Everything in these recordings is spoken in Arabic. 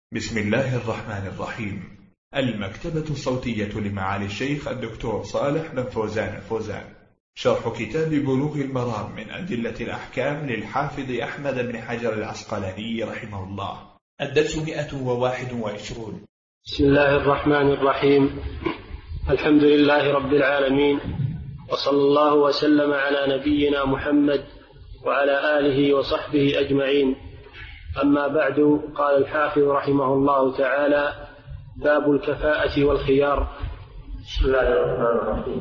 بسم الله الرحمن الرحيم. المكتبة الصوتية لمعالي الشيخ الدكتور صالح بن فوزان الفوزان، شرح كتاب بلوغ المرام من أدلة الأحكام للحافظ أحمد بن حجر العسقلاني رحمه الله. الدرس 121. بسم الله الرحمن الرحيم. الحمد لله رب العالمين، وصلى الله وسلم على نبينا محمد وعلى آله وصحبه أجمعين. أما بعد، قال الحافظ رحمه الله تعالى: باب الكفاءة والخيار. بسم الله الرحمن الرحيم.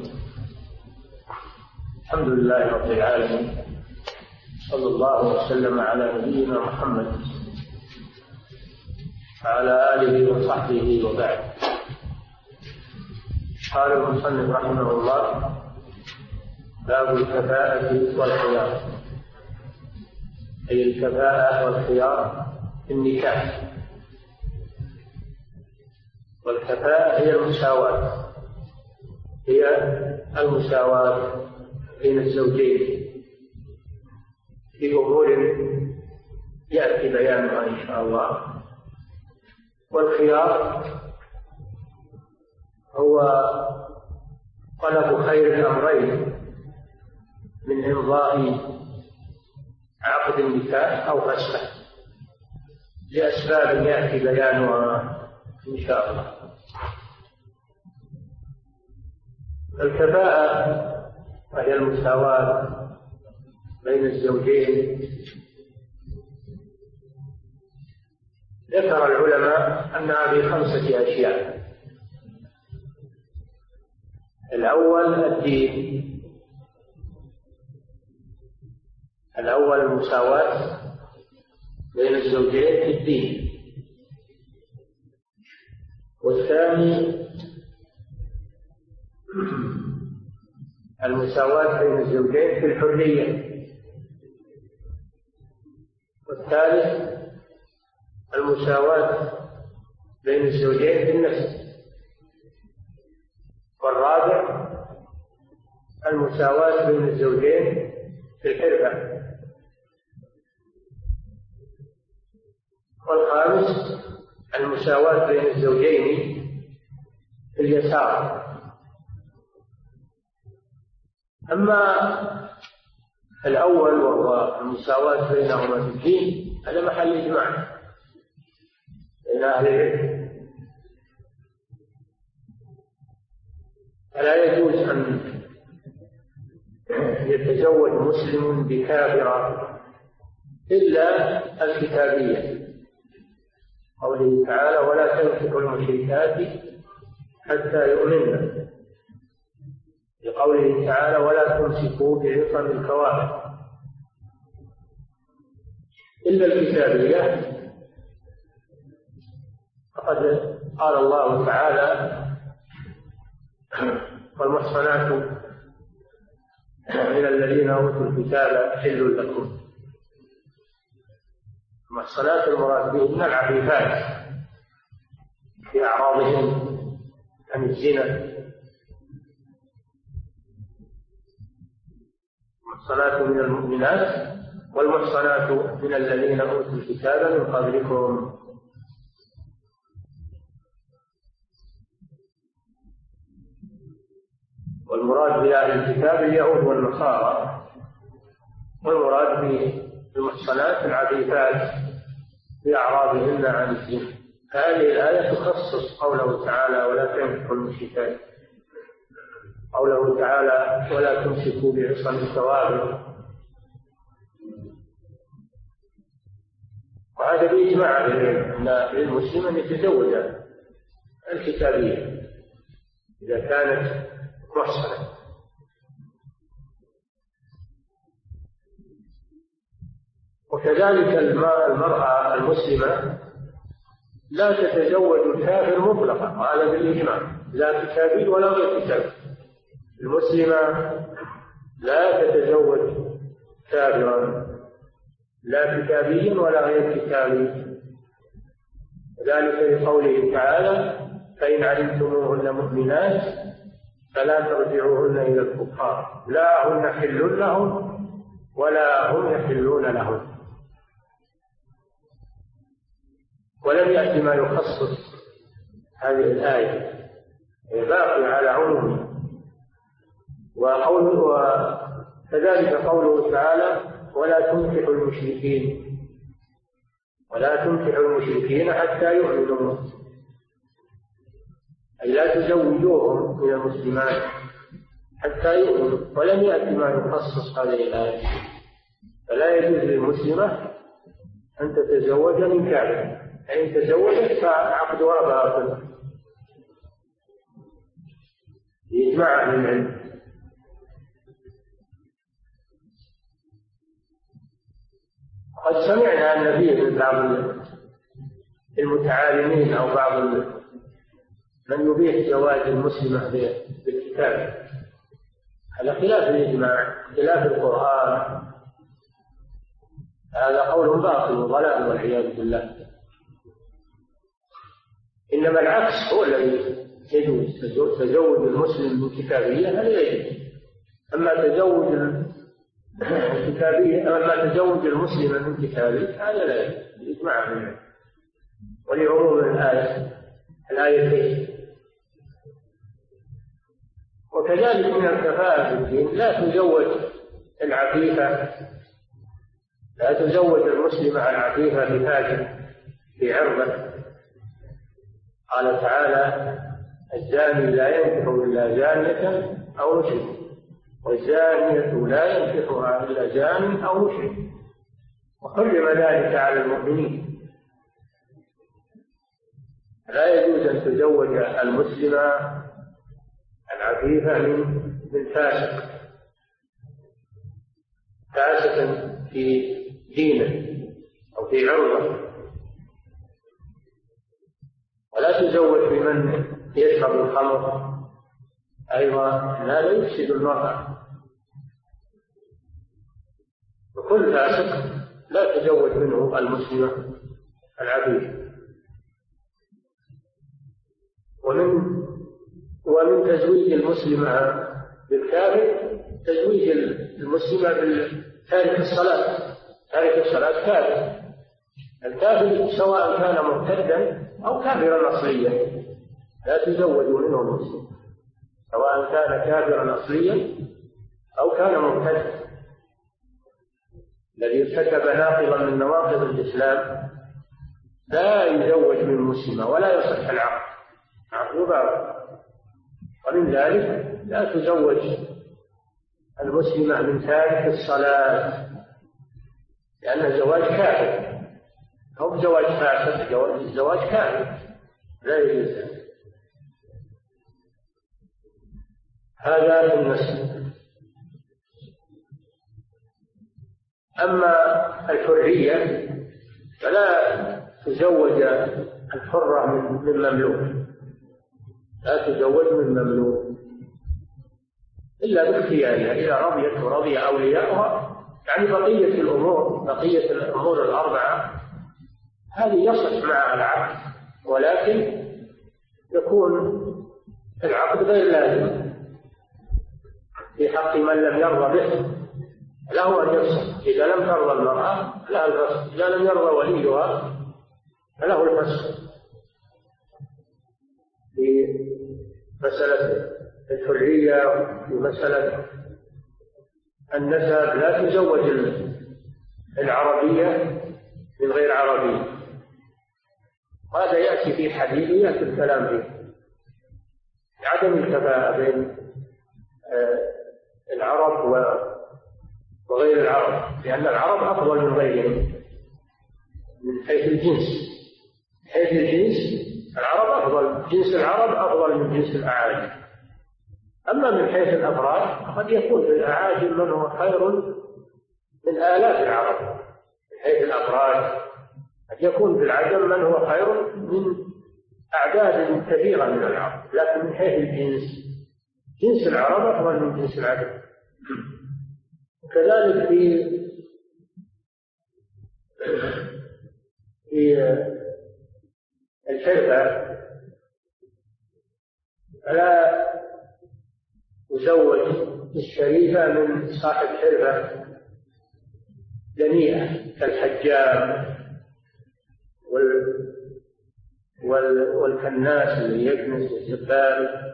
الحمد لله رب العالمين، صلى الله وسلم على نبينا محمد وعلى آله وصحبه وبعد. قال المصنف رحمه الله: باب الكفاءة والخيار، أي الكفاءة والخيار في النكاح. والكفاءة هي المساواة بين الزوجين في أمور يأتي بيانها إن شاء الله. والخيار هو طلب خير الأمرين من إمضاء عقد النكاح أو فسخه لأسباب يأتي بيانها إن شاء الله. الكفاءة وهي المساواة بين الزوجين. ذكر العلماء أنها ب5 أشياء. الأول الدين، الأول المساواة بين الزوجين في الدين، والثاني المساواة بين الزوجين في الحرية، والثالث المساواة بين الزوجين في النسب، والرابع المساواة بين الزوجين في الحرفة، والخامس المساواة بين الزوجين في اليسار. أما الأول وهو المساواة بينهما في الدين، هذا محل إجماع بين أهل العلم، فلا يجوز أن يتزوج مسلم بكافرة إلا الكتابية، قوله تعالى: ولا تنكحوا المشركات حتى يؤمنن، لقوله تعالى: ولا تمسكوا بعصم الكواكب، إلا الكتابية. فقد قال الله تعالى: والمحصنات من الذين أوتوا الكتاب حل لكم. المحصنات المراد بهن العفيفات في أعراضهن عن الزنا. المحصنات من المؤمنات والمحصنات من الذين أوتوا الكتاب من قبلكم. والمراد بأهل الكتاب اليهود والنصارى، والمراد بالمحصنات العفيفات في أعراضهن عن الزنا. هذه الآية تخصص قوله تعالى: ولا تنكحوا المشركات، قوله تعالى: ولا تمسكوا بعصم الكواكب. وهذا بإجماع أن للمسلم أن يتزوج الكتابية إذا كانت محصنة. وكذلك المرأة المسلمة لا تتزوج الكافر مطلقا، وهذا بالإجماع، لا كتابي ولا غير كتابي. المسلمة لا تتزوج كافرا، لا كتابيا ولا غير كتابي، ذلك لقوله تعالى: فإن علمتموهن مؤمنات فلا ترجعوهن إلى الكفار، لا هن حل لهم ولا هم يحلون لهم. ولم يأتي ما يخصص هذه الآية، باقي على عمومه. وكذلك قوله تعالى: ولا تنكحوا المشركين حتى يؤمنوا، أي لا تزوجوهم من المسلمات حتى يؤمنوا. ولم يأتي ما يخصص هذه الآية، فلا يجوز للمسلمة أن تتزوج من كافر، فإن تزوجت فعقدها باطل بإجماع أهل العلم. قد سمعنا أن فيه بعض المتعالمين أو بعض من يبيح زواج المسلمة بالكتاب على خلاف الإجماع، خلاف القرآن. هذا قول باطل وضلال والعياذ بالله. إنما العكس هو الذي يجوز، تزوج المسلم من كتابية هذا يجوز. أما تزوج المسلم من كتابي هذا لا يجوز بإجماع منه ولعموم الآيتين. وكذلك من الكفاءة في الدين لا تزوج المسلمة العفيفة بفاجر في عرضه. قال تعالى: الزاني لا ينكح إلا زانية أو مشرك، والزانية لا ينكحها إلا زان أو مشرك، وحرم ذلك على المؤمنين. لا يجوز أن تزوج المسلمة العفيفة من فاسق في دينه أو في عرضه، ولا تزوج بمن يشرب الخمر أيضا، لا يفسد المرأة. وكل فاسق لا تزوج منه المسلمة العفيفة. ومن تزويج المسلمة بالكافر تزويج المسلمة بالتارك الصلاة. تارك الصلاة كافر. الكافر سواء كان مرتدا أو كافرا أصليا لا تزوج منه المسلم، سواء كان كافرا أصليا أو كان مرتدا. الذي ارتكب ناقضا من نواقض الإسلام لا يزوج من مسلمة ولا يصح العقد، عقد باطل. ومن ذلك لا تزوج المسلمة من تارك الصلاة، لأن زواج كافر أو زواج فاسد، زواج كافر لا يجوز. هذا في النسب. أما الحرية فلا تزوج الحرة من مملوك، لا تزوج من مملوك إلا باختيارها، إذا رضيت ورضي أولياؤها. يعني بقية الأمور الأربعة هذه يصح معها العقد، ولكن يكون العقد غير لازم في حق من لم يرضى به، له أن يفسخ. إذا لم ترضى المرأة لها الفسخ، إذا لم يرضى وليها فله الفسخ. في مسألة الحرية وفي مسألة النسب لا تزوج العربية من غير عربي. هذا يأتي في حديث يأتي الكلام فيه عدم الكفاءة بين العرب وغير العرب، لأن العرب أفضل من غيرهم من حيث الجنس. من حيث الجنس العرب أفضل، جنس العرب أفضل من جنس الأعاجم. أما من حيث الأفراد قد يكون في الأعاجم من هو خير من آلاف العرب. من حيث الأفراد قد يكون في العجم من هو خير من أعداد كثيرة من العرب، لكن من حيث الجنس جنس العرب أفضل من جنس العجم. كذلك في الحرفة فلا يزوج الشريفة من صاحب حرفة دنيئة كالحجام والكناس اللي يكنس والزبال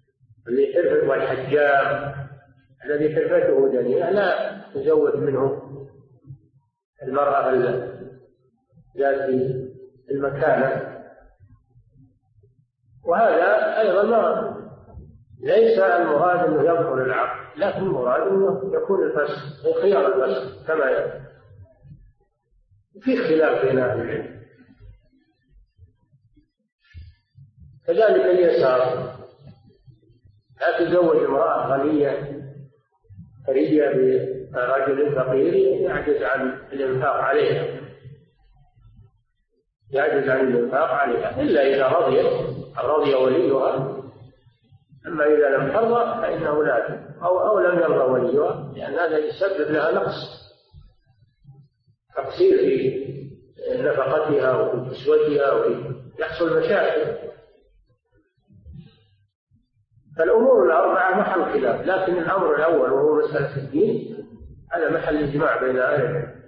والحجام الذي حرفته دنيئة لا تزود منه المرأة ذات المكانة. وهذا أيضا ليس المراد أنه يظهر العقل، لكن المراد أنه يكون الفسق خيار الفسق كما يقول. في خلاف بين أهل العلم. كذلك اليسار، لا تزوج امرأة غنية ثرية برجل فقير يعجز عن الإنفاق عليها، إلا إذا رضي وليها. أما إذا لم ترضى فإنه لا، أو لم يرضى وليها، لأن هذا يسبب لها تقصير في نفقتها وفي كسوتها يحصل مشاكل. فالأمور الأربعة محل خلاف، لكن الأمر الأول وهو مسألة الدين هذا محل إجماع بين أهل العلم.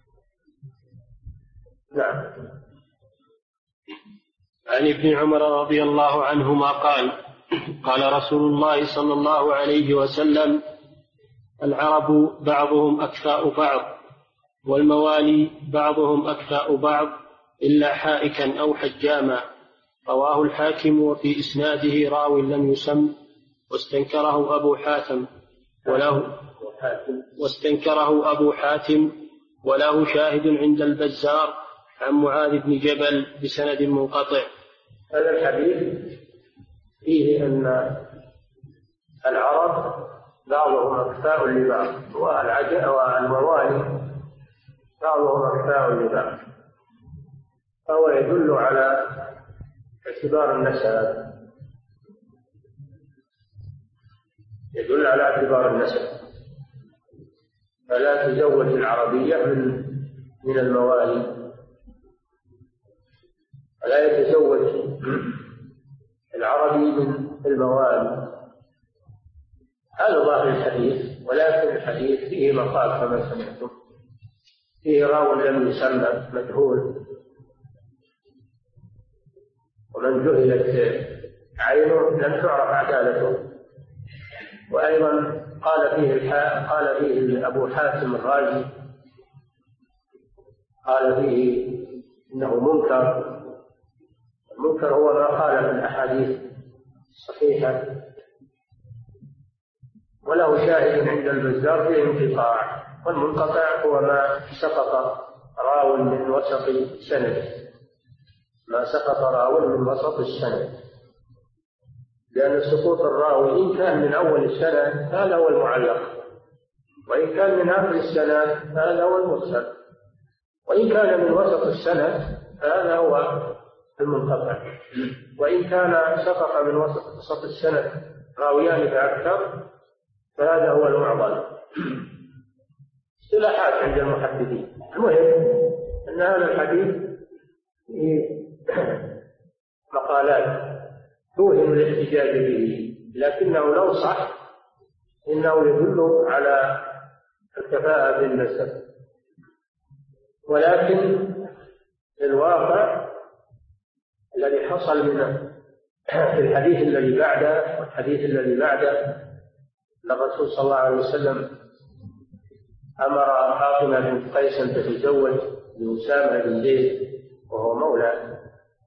نعم. عن ابن عمر رضي الله عنهما قال: قال رسول الله صلى الله عليه وسلم: العرب بعضهم أكفاء بعض، والموالي بعضهم أكفاء بعض، إلا حائكا أو حجاما. رواه الحاكم، وفي إسناده راو لم يسم، واستنكره أبو حاتم وله شاهد عند البزار عن معاذ بن جبل بسند منقطع. هذا الحديث فيه أن العرب بعضهم أكفاء لبعض، والموالي بعضهم أكفاء لبعض، فهو يدل على اعتبار النسب، فلا تزوج العربية من الموالي، ولا يتزوج العربي من الموالي. هذا ظاهر الحديث، ولكن الحديث فيه مقال كما سمعتم، فيه راو لم يسمى مجهول، ومن جهلت عينه لم تعرف عدالته. وأيضا قال فيه أبو حاتم الرازي قال فيه إنه منكر. المنكر هو ما قال في الأحاديث الصحيحة، وله شاهد عند البزار في انقطاع. والمنقطع هو ما سقط راو من وسط السند، لأن سقوط الراوي إن كان من أول السند هذا هو المعلق، وإن كان من آخر السند هذا هو المرسل، وإن كان من وسط السند هذا هو المنقطع، وإن كان سقط من وسط السند راويان فأكثر فهذا هو المعضل. اصطلاحات عند المحدثين. المهم أن هذا الحديث مقالات توهم الاحتجاج به، لكنه لو صح إنه يدل على الكفاءة بالنسب. ولكن الواقع الذي حصل من في الحديث الذي بعده والحديث الذي بعده أن الرسول صلى الله عليه وسلم أمر فاطمة بنت قيس أن تتزوج بأسامة بن زيد وهو مولى،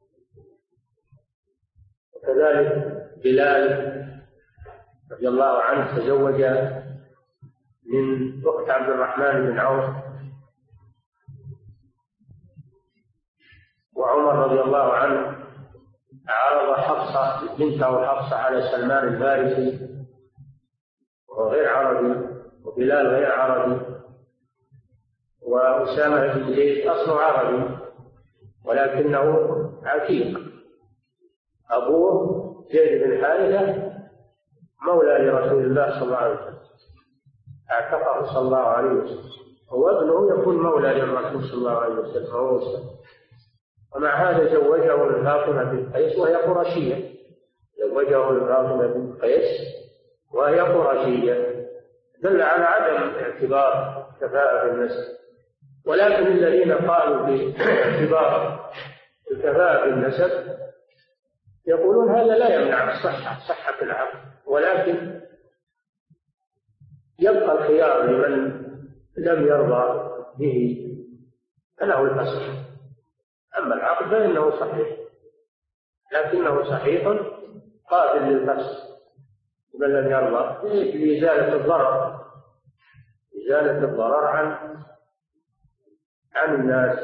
وكذلك بلال رضي الله عنه تزوج من أخت عبد الرحمن بن عوف، وعمر رضي الله عنه عرض حفصة بنته حفصة على سلمان الفارسي وهو غير عربي، وبلال غير عربي، وأسامة بن زيد أصله عربي ولكنه عتيق، أبوه زيد بن حارثة مولى لرسول الله صلى الله عليه وسلم، اعتقه صلى الله عليه وسلم، وابنه يكون مولى للرسول صلى الله عليه وسلم. ومع هذا زوجه من فاطمة بنت قيس وهي قرشية، وهي قرشية، دل على عدم اعتبار كفاءة النسب. ولكن الذين قالوا باعتبار الكفاءة بالنسب يقولون هذا لا يمنع صحة العقد، ولكن يبقى الخيار لمن لم يرضى به فله الفسخ. أما العقد فإنه صحيح، لكنه صحيح قابل للفسخ من لم يرضى لإزالة الضرر، إزالة الضرر عن الناس،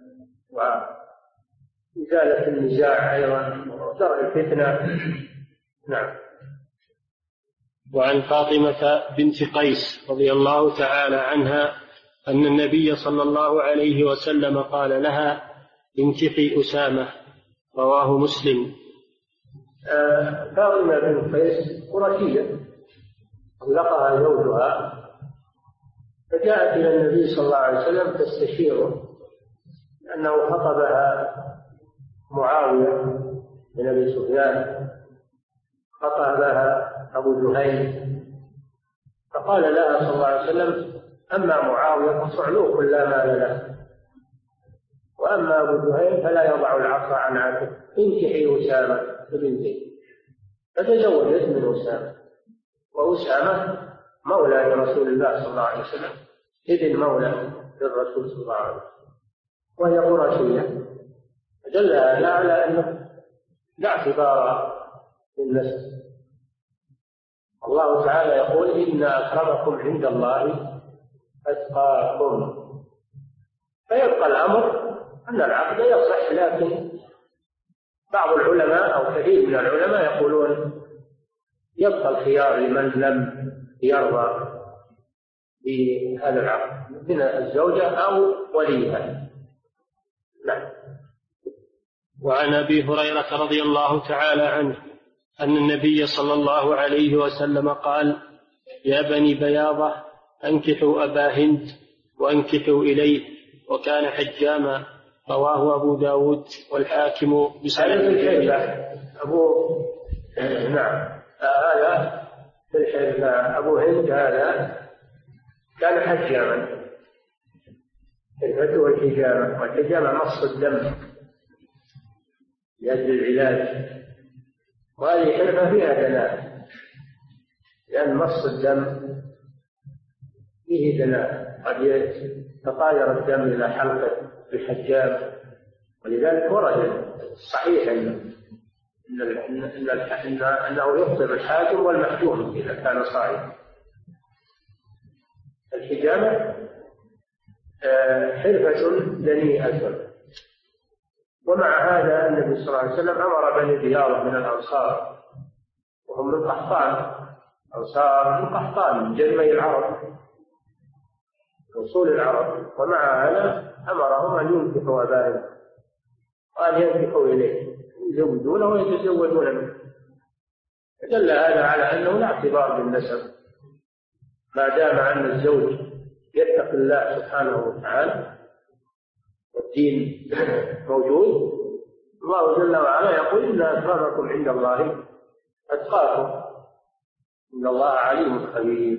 وإزالة النزاع أيضا ودرء الفتنة. نعم. وعن فاطمة بنت قيس رضي الله تعالى عنها أن النبي صلى الله عليه وسلم قال لها: انكحي أسامة، رواه مسلم. فاطمة بنت قيس قرشية طلقها زوجها، فجاءت إلى النبي صلى الله عليه وسلم تستشيره لأنه خطبها معاوية بن أبي سفيان، خطبها أبو جهيل، فقال لها صلى الله عليه وسلم: أما معاوية فصعلوك لا مال له، وأما أبو جهيل فلا يضع العصا عن عاتقه، انكحي أسامة بنته. فتزوجت من أسامة، وأسامة مولى لرسول الله صلى الله عليه وسلم، ابن مولى للرسول صلى الله عليه وسلم، وهي قرشية، فدل هذا على أنه لا اعتبار للنسب. الله تعالى يقول: إن أكرمكم عند الله أتقاكم. فيبقى الأمر أن العقد يصح، لكن بعض العلماء أو كثير من العلماء يقولون يبقى الخيار لمن لم يرضى بهذا العقد من الزوجة أو وليها. نعم. وعن أبي هريرة رضي الله تعالى عنه أن النبي صلى الله عليه وسلم قال: يا بني بياضة أنكحوا أبا هند وأنكحوا إليه، وكان حجاما، رواه أبو داود والحاكم بسند نعم. هذا في الحلم أبو هند هذا كان حجاما، الفتوى والحجامة، والحجامة مص الدم لأجل العلاج، وهذه حلفة فيها دلالة، لأن مص الدم فيه دلالة، قد يتطاير الدم إلى حلقة الحجام، ولذلك ورد صحيح أنه يفطر الحاكم والمحجوم إذا كان صائما. الحجامة حرفة دنيئة. ومع هذا النبي صلى الله عليه وسلم أمر بني بياضة من الأنصار، وهم من قحطان، أنصار من قحطان من جنمي العرب، وصول العرب، ومع هذا أمرهم أن ينكحوا أبائهم وأن ينكحوا إليه، يزوجونه ويتزوجون منه. دل هذا على أنه لا اعتبار بالنسب ما دام أن الزوج يتقي الله سبحانه وتعالى والدين موجود. الله جل وعلا يقول: إن أكرمكم عند الله أتقاكم، إن الله عليم خبير.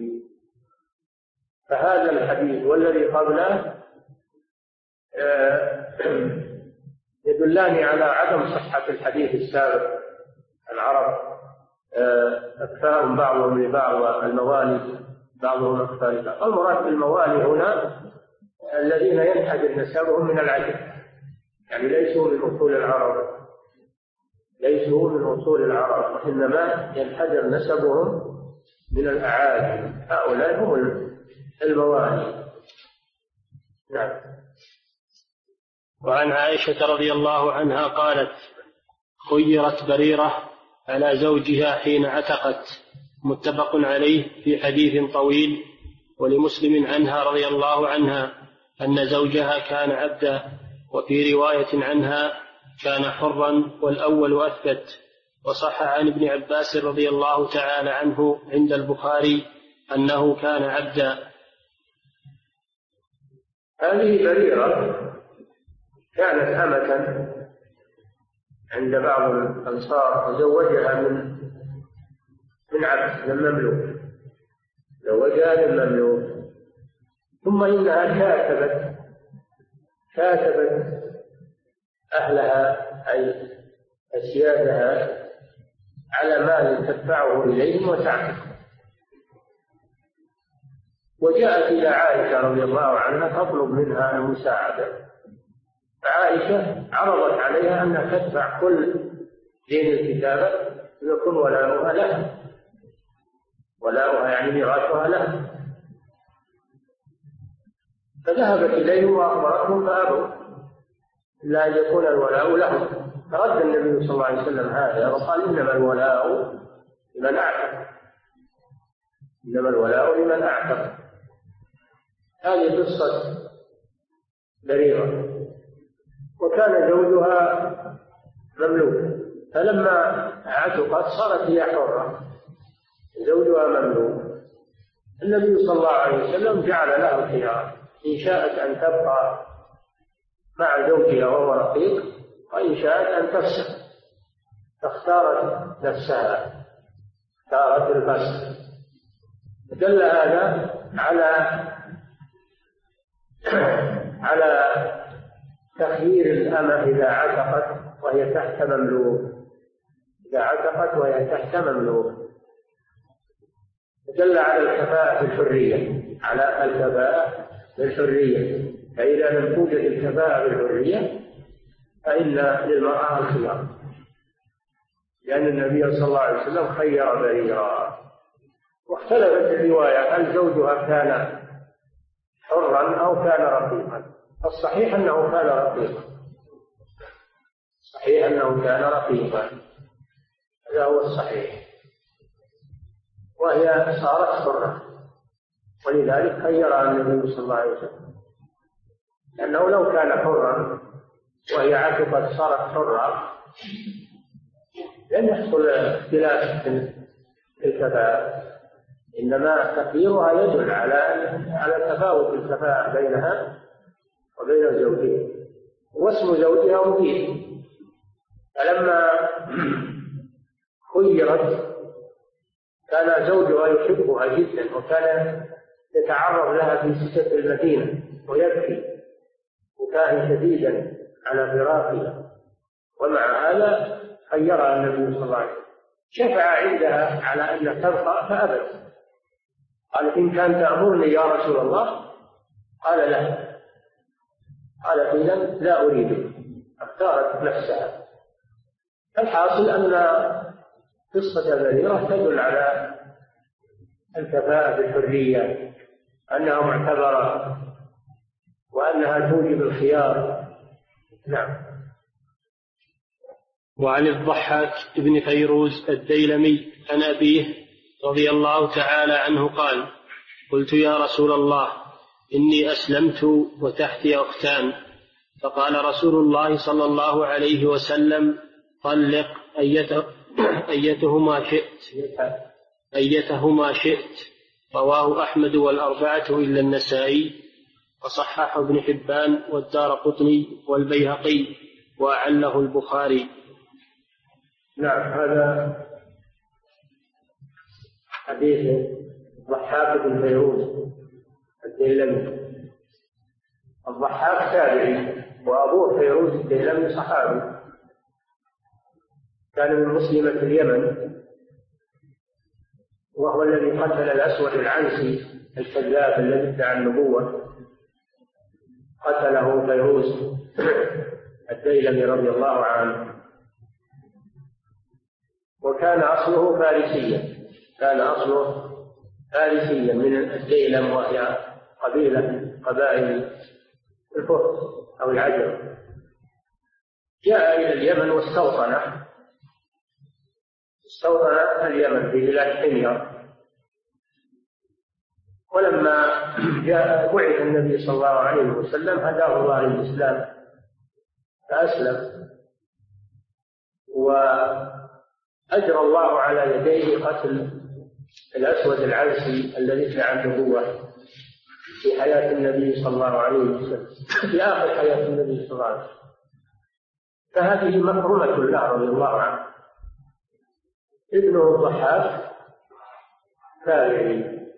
فهذا الحديث والذي قبله يدلان على عدم صحة الحديث السابق. العرب أكفاء بعضهم لبعض، والموالي بعضهم أكفاء لبعض. المراد بالموالي هنا الذين ينحدر نسبهم من العجم، يعني ليسوا من أصول العرب، ليسوا من أصول العرب، وإنما ينحدر نسبهم من الأعاجم، هؤلاء هم الموالي. نعم. وعن عائشة رضي الله عنها قالت: خيرت بريرة على زوجها حين عتقت، متفق عليه في حديث طويل. ولمسلم عنها رضي الله عنها أن زوجها كان عبدا، وفي رواية عنها كان حرا، والأول أثبت. وصح عن ابن عباس رضي الله تعالى عنه عند البخاري أنه كان عبدا. هذه بريرة كانت أمة عند بعض الأنصار، وزوجها من عبد، من مملوك، زوجها من مملوك. ثم إنها كاتبت أهلها أي السيادة على مال تدفعه إليهم وتعتق. وجاءت إلى عائشة رضي الله عنها تطلب منها المساعدة، فعائشة عرضت عليها أنها تدفع كل دين الكتابة ويكون ولاؤها لها، ولاؤها يعني ميراثها لها. فذهبت إليهم وأخبرتهم فأبوا إلا أن يكون الولاء لهم. فرد النبي صلى الله عليه وسلم هذا وقال إنما الولاء لمن أعتق، إنما الولاء لمن أعتق. هذه قصة بريرة. وكان زوجها مملوكا، فلما عتقت صارت هي حرة، زوجها مملوك. النبي صلى الله عليه وسلم جعل له الخيار، إن شاءت أن تبقى مع زوجها وهو رقيق، وإن شاءت أن تفسخ. فاختارت نفسها، اختارت الفسخ. دل هذا على تخيير الأمة إذا عتقت وهي تحت مملوك، إذا عتقت وهي تحت مملوك. دل على الكفاءة بالحرية، على الكفاءة بالحرية. فإذا لم توجد الكفاءة بالحرية فإن للمرأة الخيار، لأن النبي صلى الله عليه وسلم خير بريرا. واختلفت الرواية هل زوجها كان حرا أو كان رقيقا. الصحيح أنه كان رقيقا، صحيح أنه كان رقيقا، هذا هو الصحيح. وهي صارت حرة، ولذلك خيرها النبي صلى الله عليه وسلم، لأنه لو كان حرا وهي عتقت صارت حرة لن يحصل اختلاف في الكفاءة، إنما تخييرها يدل على تفاوت الكفاءة بينها وبين زوجها. واسم زوجها مجيد، فلما خيرت كان زوجها يحبها جدا، وكان يتعرض لها في سكة المدينة ويبكي بكاء شديدا على فراقها، ومع هذا خيرها النبي صلى الله عليه وسلم. شفع عندها على أن تبقى فأبت، قالت إن كان تأمرني يا رسول الله، قال لا، قالت إذا لا أريد، اختارت نفسها. الحاصل أن قصة بريرة تدل على الكفاءة بالحرية، أنها معتبرة وأنها توجب الخيار. نعم. وعن الضحاك بن فيروز الديلمي عن أبيه رضي الله تعالى عنه قال: قلت يا رسول الله إني أسلمت وتحتي أختان، فقال رسول الله صلى الله عليه وسلم: طلق أيتهما شئت. رواه أحمد والأربعة إلا النسائي، وصححه ابن حبان والدارقطني والبيهقي وأعله البخاري. نعم. هذا حديث الضحاك بن فيروز الديلمي. الضحاك تابعي، وأبوه فيروز الديلمي صحابي، كان من مسلمة اليمن، وهو الذي قتل الأسود العنسي الكذاب الذي ادعى النبوة، قتله فيروز الديلمي رضي الله عنه. وكان أصله فارسيا، كان أصله فارسيا من الديلم، وهي قبيلة قبائل الفرس أو العجم. جاء إلى اليمن واستوطن اليمن في بلاد حمير. ولما بعث النبي صلى الله عليه وسلم هداه الله للإسلام فأسلم، وأجرى الله على يديه قتل الأسود العنسي الذي ادعى النبوة في حياة النبي صلى الله عليه وسلم، في آخر حياة النبي صلى الله عليه وسلم. فهذه مكرمة له رضي الله عنه. ابنه الضحاك تابعي،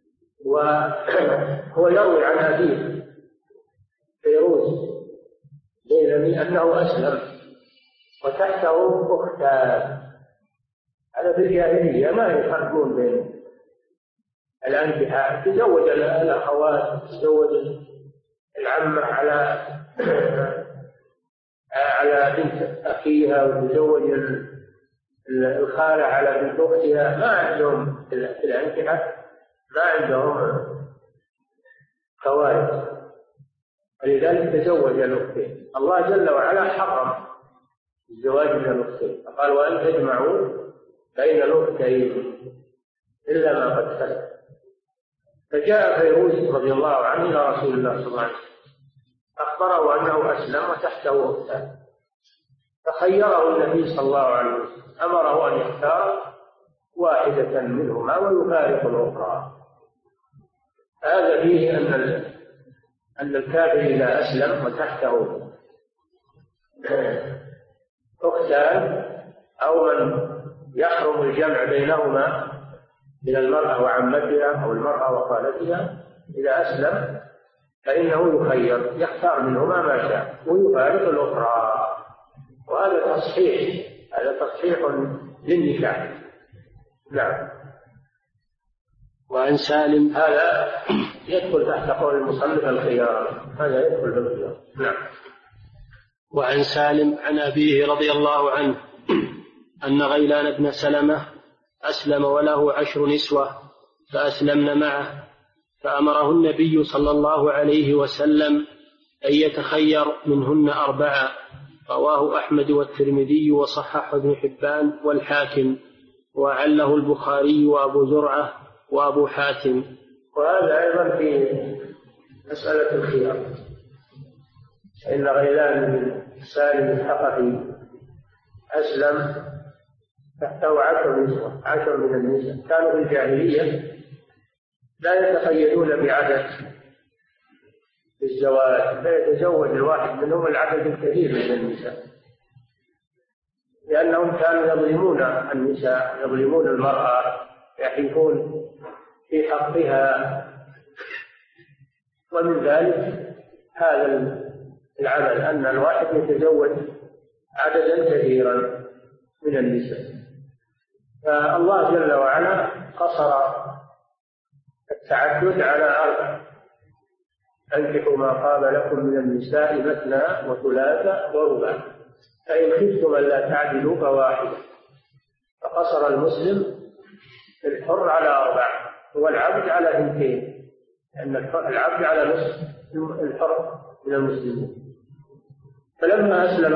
وهو يروي عن أبيه فيروز الديلمي أنه أسلم وتحته أختان. هذا في الجاهلية ما يفرقون بين الأنكحة، تزوج الأخوات، تزوج العمة على بنت أخيها، وتزوج الخالة على بنت أختها. ما عندهم في الأنكحة ما عندهم خوارج، ولذلك تزوج الأختين. الله جل وعلا حرم الزواج من الأختين، فقال وأن تجمعوا بين الأختين إلا ما قد سلف. فجاء فيروز رضي الله عنه إلى رسول الله صلى الله عليه وسلم، أخبره أنه أسلم وتحته أختان، فخيره النبي صلى الله عليه وسلم، أمره أن يختار واحدة منهما ويفارق الأخرى. هذا فيه أن الكافر إذا أسلم وتحته أختان أو من يحرم الجمع بينهما من المرأة وعمتها أو المرأة وخالتها، إذا أسلم فإنه يخير يختار منهما ما شاء ويفارق الأخرى. وهذا تصحيح، هذا تصحيح للنكاح. نعم. وعن سالم، هذا يدخل تحت قول المصنف الخيار، هذا يدخل بالخيار. نعم. وعن سالم عن أبيه رضي الله عنه أن غيلان بن سلمة أسلم وله 10 نسوة فأسلمن معه، فأمره النبي صلى الله عليه وسلم أن يتخير منهن 4. رواه أحمد والترمذي وصححه ابن حبان والحاكم، وعله البخاري وأبو زرعة وأبو حاتم. وهذا أيضا في مسألة الخيار، إن غيلان بن سالم الثقفي أسلم تحته 10 نسوة، 10 من النساء. كانوا في الجاهلية لا يتقيدون بعدد في الزواج، فيتزوج الواحد منهم العدد الكثير من النساء، لأنهم كانوا يظلمون النساء، يظلمون المرأة، يحيفون في حقها. ومن ذلك هذا العمل أن الواحد يتزوج عددا كثيرا من النساء. فالله جل وعلا قصر التعدد على 4: أنكحوا ما طاب لكم من النساء مثنى وثلاث ورباع، فإن خفتم ألا تعدلوا فواحدة. فقصر المسلم الحر على 4 والعبد على 2، لأن العبد على نصف الحر من المسلمين. فلما أسلم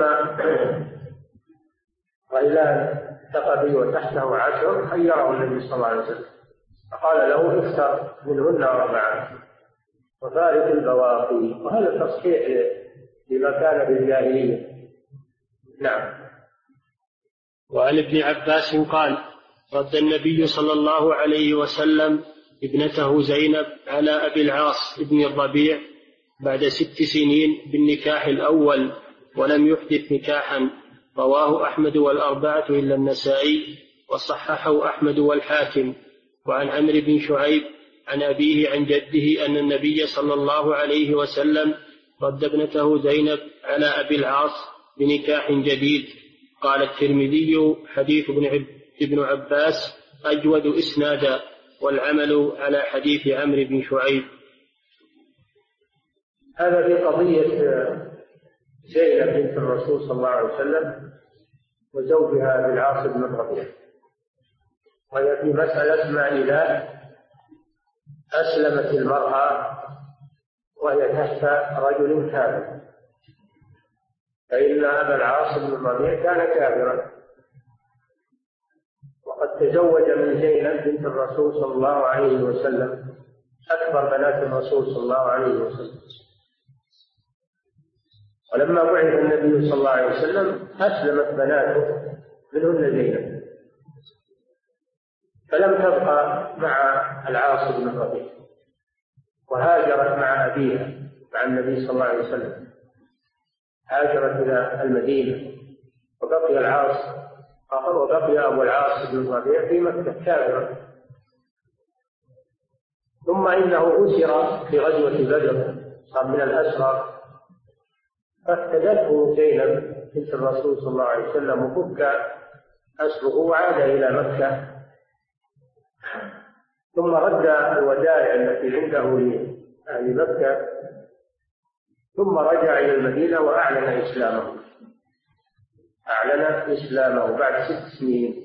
غيلان ثقفي وتحته 10 خيره النبي صلى الله عليه وسلم، فقال له اختر منهن 4 وفارق البواقي. وهذا تصحيح لما كان بالجاهلية. نعم. وعن ابن عباس قال: رد النبي صلى الله عليه وسلم ابنته زينب على أبي العاص ابن الربيع بعد 6 سنين بالنكاح الأول ولم يحدث نكاحا. رواه أحمد وال4 إلا النسائي، وصححه أحمد والحاكم. وعن عمرو بن شعيب عن أبيه عن جده أن النبي صلى الله عليه وسلم رد ابنته زينب على أبي العاص بنكاح جديد. قال الترمذي: حديث ابن عباس أجود إسنادا، والعمل على حديث عمرو بن شعيب. هذا في قضية زينب بنت الرسول صلى الله عليه وسلم وزوجها أبي العاص بن الربيع، وهي في مسألة اسمها إذا أسلمت المرأة وهي تحت رجل كافر، فإن أبا العاص بن الربيع كان كافرا، وقد تزوج من زينب بنت الرسول صلى الله عليه وسلم أكبر بنات الرسول صلى الله عليه وسلم. ولما بعث النبي صلى الله عليه وسلم أسلمت بناته منهن زينب، فلم تبقى مع العاص بن الربيع، وهاجرت مع أبيها مع النبي صلى الله عليه وسلم، هاجرت إلى المدينة، وبقي أبو العاص بن الربيع في مكة كافرا. ثم إنه أسر في غزوة بدر، صار من الأسرى، فافتدته زينب بنت الرسول صلى الله عليه وسلم وفك أسره وعاد إلى مكة، ثم رد الودائع التي عنده لأهل مكة، ثم رجع إلى المدينة وأعلن إسلامه. أعلن إسلامه بعد 6 سنين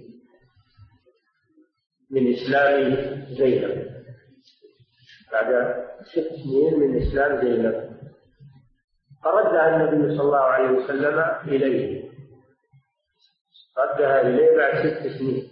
من إسلام زينب، بعد 6 سنين من إسلام زينب فردها النبي صلى الله عليه وسلم إليه، ردها إليه بعد 6 سنين.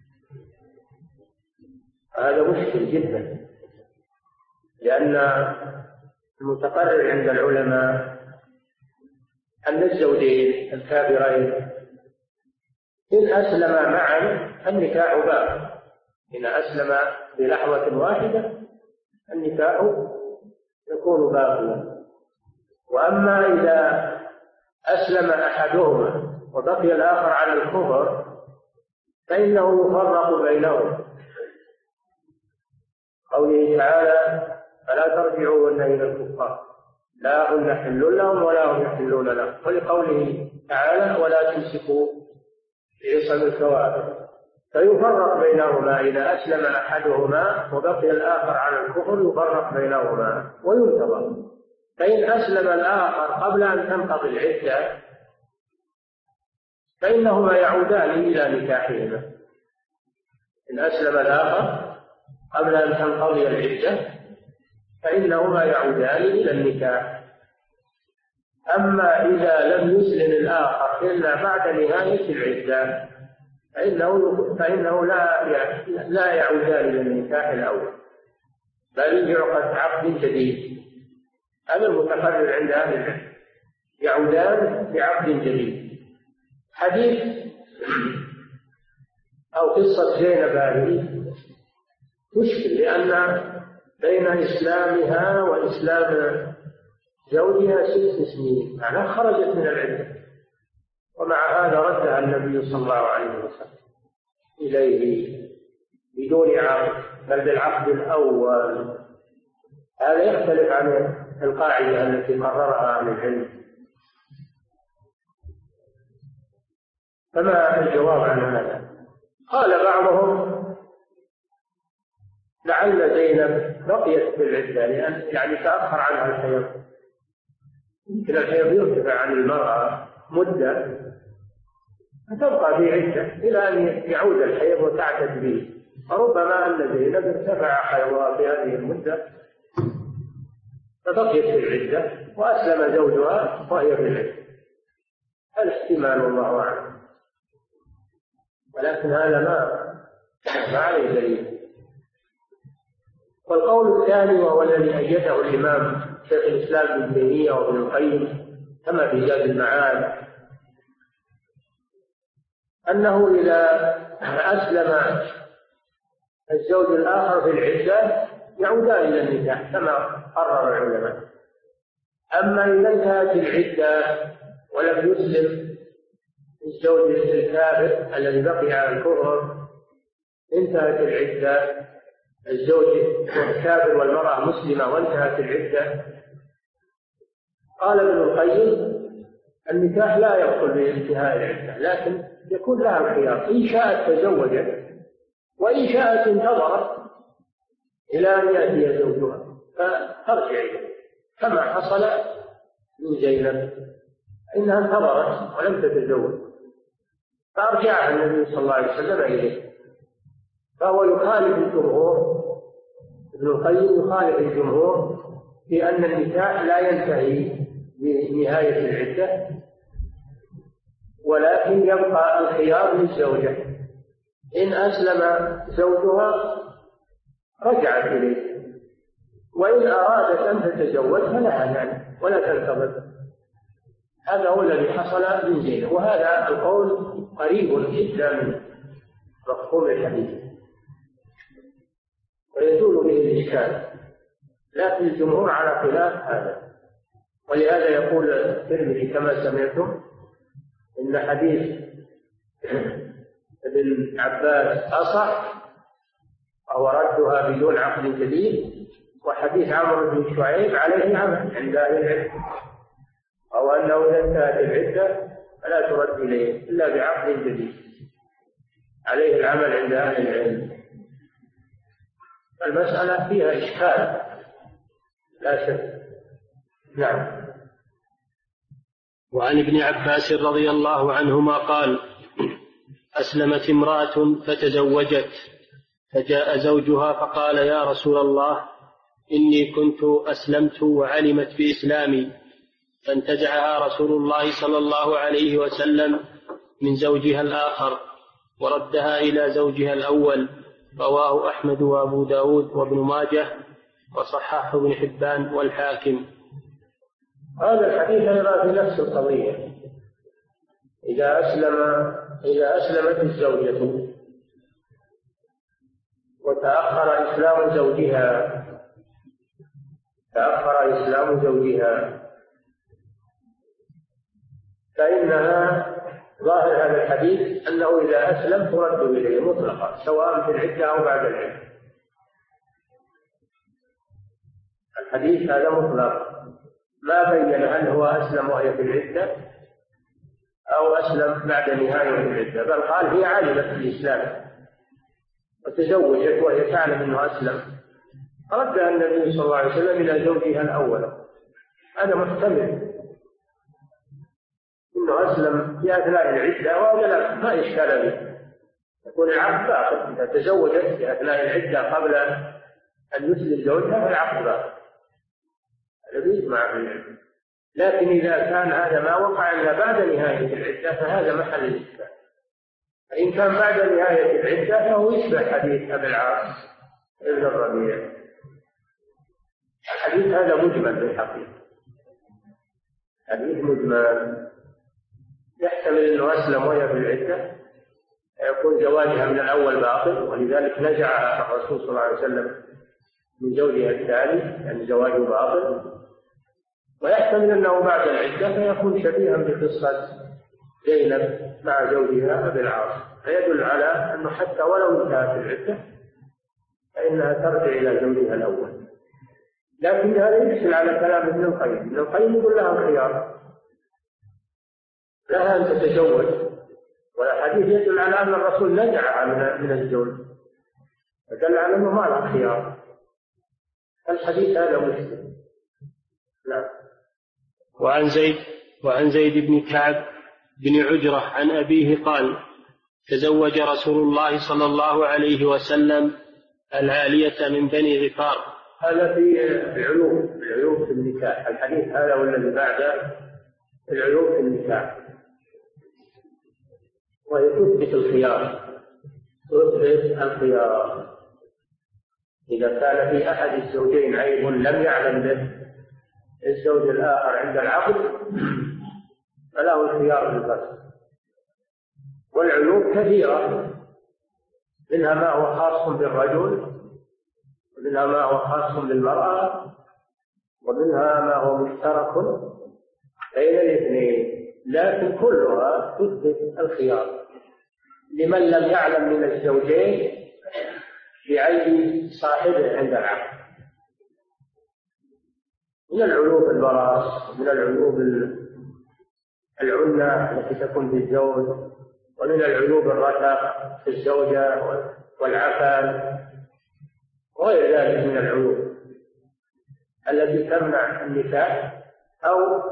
هذا مشكل جدا، لأن المتقرر عند العلماء أن الزوجين الكافرين إن أسلما معا النكاح باق، إن أسلم بلحظة واحدة النكاح يكون باقيا. وأما إذا أسلم أحدهما وبقي الآخر على الكفر فإنه يفرق بينهم، قوله تعالى: فلا ترجعوهن إلى الكفار لا هن حل لهم ولا هم يحلون لهم، ولقوله تعالى: ولا تمسكوا بعصم الكوافر، فيفرق بينهما. إذا أسلم أحدهما وبقي الآخر على الكفر يفرق بينهما وينتظر. فإن أسلم الآخر قبل أن تنقضي العدة فإنهما يعودان إلى نكاحهما. إن أسلم الآخر قبل أن تنقضي العدة فإنهما يعودان إلى النكاح. أما إذا لم يسلم الآخر إلا بعد نهاية العدة فإنه لا يعودان إلى النكاح الأول، بل يعقد عقد جديد. هذا المتقرر عند أهل العلم، يعودان بعقد جديد. حديث أو قصة زينب هذه مشكل، لأن بين إسلامها وإسلام زوجها 6 سنين، معناها خرجت من العدة، ومع هذا ردها النبي صلى الله عليه وسلم إليه بدون عقد بل بالعقد الأول. هذا يختلف عن القاعدة التي قررها أهل العلم. فما الجواب عن هذا؟ قال بعضهم: لعل زينب بقيت في العدة لأن يعني تأخر عنها الحيض، يمكن الحيض يرتفع عن المرأة مدة فتبقى في عدة إلى أن يعود الحيض وتعتد به، فربما أن زينب ارتفع حيضها في هذه المدة فبقيت في العدة وأسلم زوجها وهي في العدة. هذا احتمال والله أعلم، ولكن هذا ما عليه دليل. والقول الثاني وهو الذي أيده الإمام شيخ الإسلام ابن تيمية وابن القيم كما في زاد المعاد، أنه إذا أسلم الزوج الآخر في العدة يعودان إلى النكاح كما قرر العلماء. أما إذا انتهت العدة ولم يسلم الزوج الكافر الذي بقي على الكفر، انتهت العدة، الزوج الكافر والمرأة مسلمة وانتهت العدة، قال ابن القيم: النكاح لا يدخل بانتهاء العدة، لكن يكون لها الخيار، إن شاءت تزوجت وإن شاءت انتظرت إلى أن يأتي زوجها فترجع إليه، كما حصل من زينب إنها انتظرت ولم تتزوج فأرجعها النبي صلى الله عليه وسلم إليه. فهو يخالف الجمهور، ابن القيم يخالف الجمهور في أن النكاح لا ينتهي بنهاية العدة، ولكن يبقى الخيار للزوجة، إن أسلم زوجها رجعت إليه، وإن أرادت أن تتزوج فلها ذلك ولا تنتظر. هذا هو الذي حصل من زينب، وهذا القول قريب جدا من مفهوم الحديث ويزول به الإشكال، لكن الجمهور على خلاف هذا. ولهذا يقول الترمذي كما سمعتم إن حديث ابن عباس أصح أو ردها بدون عقد جديد، وحديث عمرو بن شعيب عليه عمل عند أهل العلم، أو أنه إذا انتهت العدة فلا ترد إليه إلا بعقد جديد عليه العمل عند أهل العلم. المسألة فيها إشكال لا شك. نعم. وعن ابن عباس رضي الله عنهما قال: أسلمت امرأة فتزوجت، فجاء زوجها فقال: يا رسول الله، إني كنت أسلمت وعلمت بإسلامي، فانتزعها رسول الله صلى الله عليه وسلم من زوجها الآخر وردها إلى زوجها الأول. رواه أحمد وأبو داود وابن ماجه وصححه ابن حبان والحاكم. هذا الحديث أيضا في نفس القضية. إذا أسلمت الزوجة وتأخر إسلام زوجها فإنها ظاهر هذا الحديث أنه إذا أسلم ترد إليه مطلقا سواء في العدة أو بعد العدة. الحديث هذا مطلق، ما بين هل هو أسلم وهي في العدة أو أسلم بعد نهاية العدة، بل قال هي علمت بالإسلام وتزوجت وهي تعلم أنه أسلم، ردها النبي صلى الله عليه وسلم إلى زوجها الأول. هذا محتمل أنه أسلم في أثناء العدة وهذا لا، ما إشكال به، يكون العقد باطل. إذا تزوجت في أثناء العدة قبل أن يسلم زوجها فالعقد باطل، هذا بيجمع بالعلم. لكن إذا كان هذا ما وقع إلا بعد نهاية العدة فهذا محل الإشكال. فإن كان بعد نهاية العدة فهو يشبه حديث أبي العاص ابن الربيع. الحديث هذا مجمل بالحقيقة، حديث مجمل، يحتمل أنه أسلم وهي في العدة يكون زواجها من الأول باطل، ولذلك نزعها الرسول صلى الله عليه وسلم من زوجها الثاني يعني زواجه باطل، ويحتمل أنه بعد العدة فيكون شبيها بقصة زينب مع زوجها أبي العاص، فيدل على أنه حتى ولو انتهت العدة فإنها ترجع إلى زوجها الأول. لكن هذا يدخل على كلام ابن القيم. ابن القيم يقول لها الخيار، لها أن تتزوج، والحديث يدل على أن الرسول نزعها من الزوج، فدل على أنه ما لها خيار. الحديث هذا مسلم. نعم. وعن زيد بن كعب بن عجرة عن أبيه قال: تزوج رسول الله صلى الله عليه وسلم العالية من بني غفار. هذا في العيوب في النكاح. الحديث هذا والذي بعده العيوب في النكاح، ويثبت الخيار. إذا كان في أحد الزوجين عيب لم يعلم به الزوج الآخر عند العقد فله الخيار بالفسخ. والعيوب كثيرة، منها ما هو خاص بالرجل، ومنها ما هو خاص بالمرأة، ومنها ما هو مشترك بين الاثنين، لكن كلها تثبت الخيار لمن لم يعلم من الزوجين بعيب صاحبه عند العقد. من العيوب البراس، ومن العيوب العنة التي تكون في الزوج، ومن العيوب الرتق في الزوجة والعفن وغير ذلك من العيوب التي تمنع النكاح أو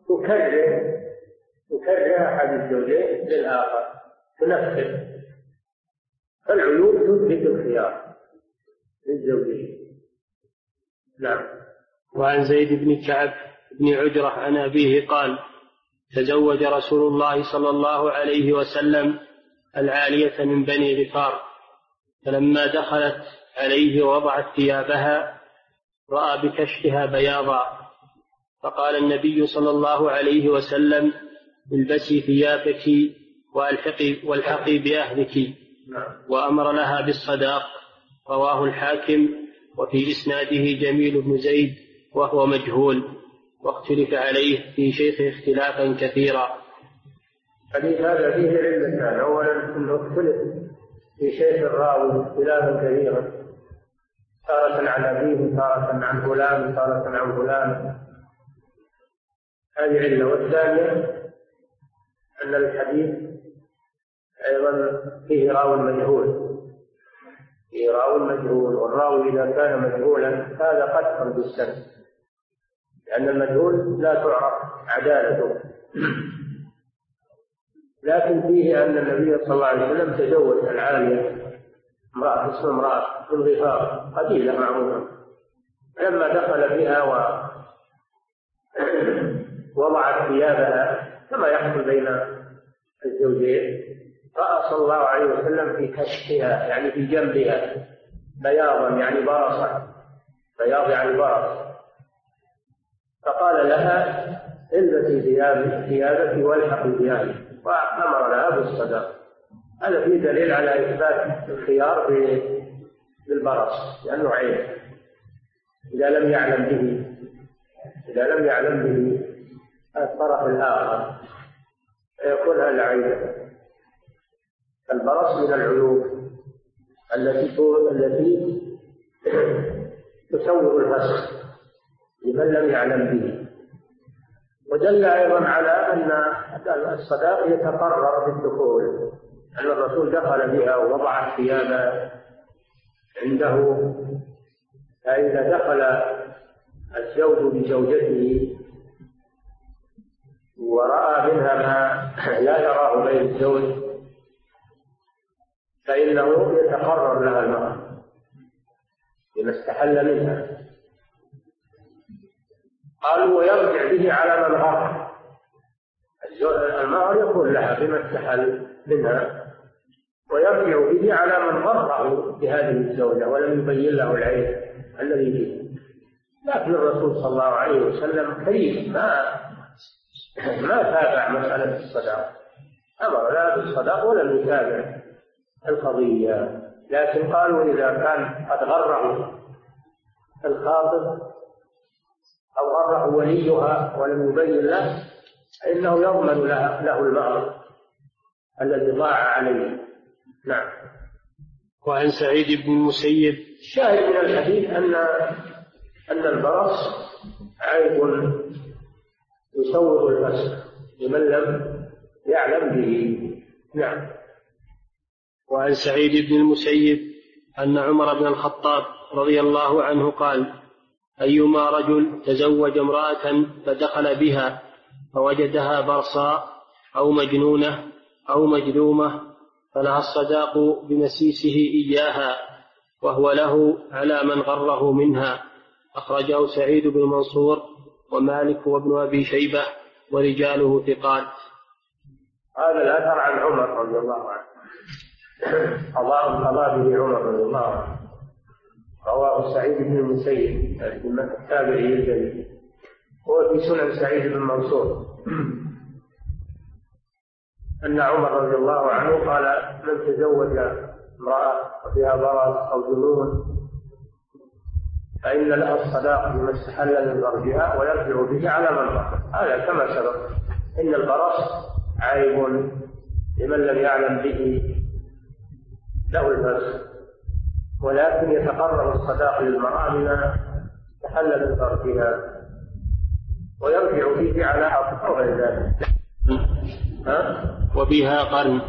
تكره أحد الزوجين للآخر تنفذ. فالعيوب تثبت الخيار للزوجين. نعم. وعن زيد بن كعب بن عجرة عن أبيه قال: تزوج رسول الله صلى الله عليه وسلم العالية من بني غفار، فلما دخلت عليه ووضعت ثيابها رأى بكشفها بياضا، فقال النبي صلى الله عليه وسلم: البسي ثيابك والحقي بأهلك، وأمر لها بالصداق. رواه الحاكم، وفي إسناده جميل بن زيد وهو مجهول، واختلف عليه في شيخه اختلافا كثيرا. حديث هذا فيه علتان: أولا أنه اختلف في شيخ الراوي اختلافا كثيرا، تارة عن أبيه، تارة عن فلان، تارة عن فلان، هذه علة. والثانية أن الحديث أيضا فيه راوي مجهول، والراوي إذا كان مجهولا هذا قدح بالسند، لأن المجهول لا تعرف عدالته. لكن فيه أن النبي صلى الله عليه وسلم تزوج العالية، امرأة اسمها امرأة من غفار، قبيلة معروفة، لما دخل بها ووضعت ثيابها كما يحصل بين الزوجين، رأى صلى الله عليه وسلم في كشفها يعني في جنبها بياضا يعني برصا، بياض يعني برص، فقال لها البسي ثيابك والحقي ثيابك، وأمر لها بالصدقة. هذا فيه دليل على إثبات الخيار بالبرص، لأنه عيب إذا لم يعلم به الطرف الآخر فيكون هذا عيبا. البرص من العيوب التي تسوغ الفسخ لمن لم يعلم به. ودل أيضا على أن الصداق يتقرر بالدخول، أن الرسول دخل بها ووضع ثيابها عنده، فإذا دخل الزوج بزوجته ورأى منها ما لا يراه غير الزوج فإنه يتقرر لها المهر لما استحل منها. قالوا ويرجع به على من غر، المهر يكون لها بما استحل منها، ويرجع به على من غره بهذه الزوجة ولم يبين له العيب الذي فيه. لكن الرسول صلى الله عليه وسلم كريم ما تابع مسألة الصداق، أمر لا بالصداق ولم يتابع القضية. لكن قالوا إذا كان قد غره الخاطب أو غره وليها ولم يبين له فإنه يضمن له المهر الذي ضاع عليه. نعم. وعن سعيد بن المسيب الشاهد من الحديث أن البرص عيب يسوغ الفسخ لمن لم يعلم به. نعم. وعن سعيد بن المسيب أن عمر بن الخطاب رضي الله عنه قال: أيما رجل تزوج امرأة فدخل بها فوجدها برصاء أو مجنونة أو مجذومة فلها الصداق بمسيسه إياها، وهو له على من غره منها. أخرجه سعيد بن منصور ومالك وابن أبي شيبة ورجاله ثقات. هذا الأثر عن عمر رضي الله عنه، قضاء به عمر رضي الله عنه، رواه سعيد بن المسيب التابعي الجليل، هو في سنن سعيد بن منصور أن عمر رضي الله عنه قال: من تزوج امرأة وفيها برص أو جنون فإن لها الصداق بما استحل من فرجها ويرجع به على من غره. هذا كما سبق، إن البرص عيب لمن لم يعلم به له الفسخ، ولكن يتقرر الصداق للمرأة بما استحل من فرجها ويرجع به على حق أو غير ذلك. وبها قرن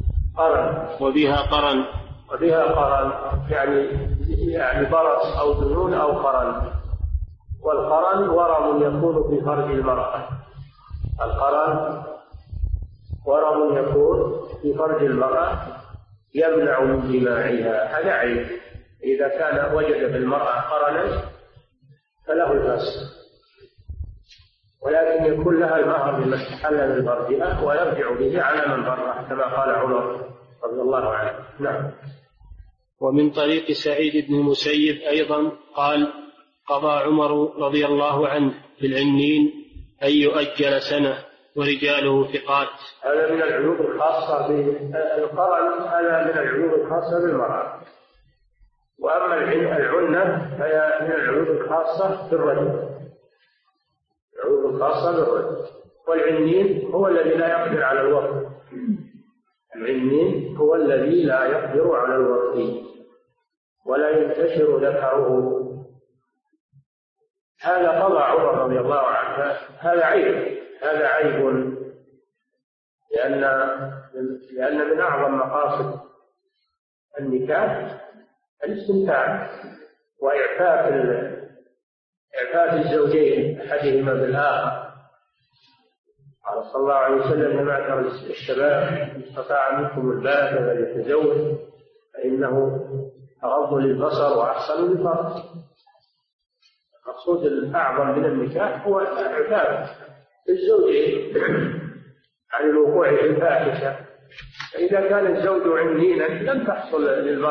يعني برص أو جنون أو قرن. والقرن ورم يكون في فرج المرأة، يمنع من جماعها، هذا عيب. إذا كان وجد بالمرأة قرنا فله الفسخ، ولكن يكون لها المهر بما استحل من فرجها ويرجع به على من غره كما قال عمر رضي الله عنه. نعم. ومن طريق سعيد بن المسيب أيضا قال: قضى عمر رضي الله عنه في العنين أن يؤجل سنة ورجاله ثقات. هذا من العيوب الخاصة بالقرن، هذا من العيوب الخاصة بالمرأة. وأما العنة فهي من العيوب الخاصة بالرجل، والعنين هو الذي لا يقدر على الوقت، ولا ينتشر ذكره. هذا قضى عمر رضي الله عنه، هذا عيب لأن من أعظم مقاصد النكاح الاستمتاع وإعفاف الزوجين أحدهما بالآخر. قال صلى الله عليه وسلم: يا معشر الشباب من استطاع منكم الباءة فليتزوج فإنه أغض للبصر وأحسن للفرج. المقصود الأعظم من النكاح هو إعفاف الزوجين عن الوقوع في الفاحشة. فإذا كان الزوج عنينا لم يحصل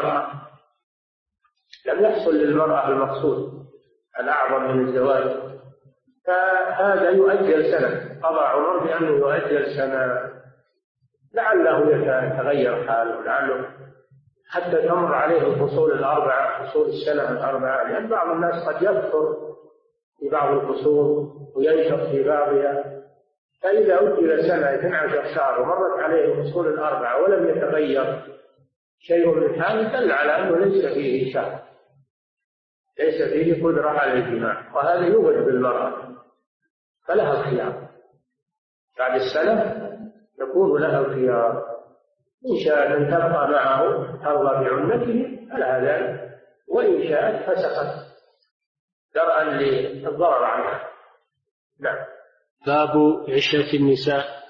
للمرأة المقصود الأعظم من الزواج، فهذا يؤجل سنة. قضى عمر بأنه يؤجل سنة لعله يتغير حاله، لعله حتى تمر عليه الفصول الأربعة، فصول السنة الأربعة، لأن بعض الناس قد يكثر في بعض الفصول وينشط في بعضها. فإذا أجل سنة 12 شهر ومرت عليه الفصول الأربعة ولم يتغير شيء من حاله دل على أنه ليس فيه شهر، ليس فيه قدرة على الجماع، وهذا يوجد بالمرأة، فلها الخيار بعد السنة يكون لها الخيار. إن شاءت أن تبقى معه ترضى بعنته فلها ذلك، وإن شاءت فسخت درءا للضرر عنها. نعم. باب عشرة النساء.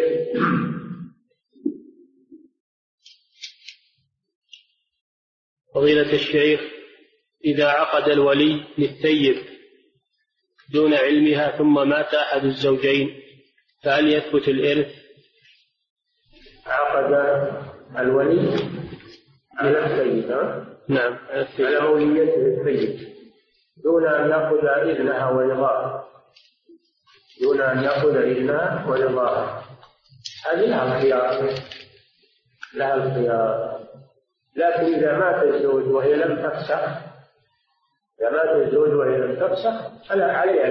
فضيلة الشيخ: إذا عقد الولي للثيب دون علمها ثم مات أحد الزوجين فهل يثبت الإرث؟ عقد الولي على الثيب، نعم، على وليته الثيب دون أن يأخذ إذنها ورضاها، هذه لها الخيار. لكن إذا مات الزوج وهي لم تفسخ فلا عليها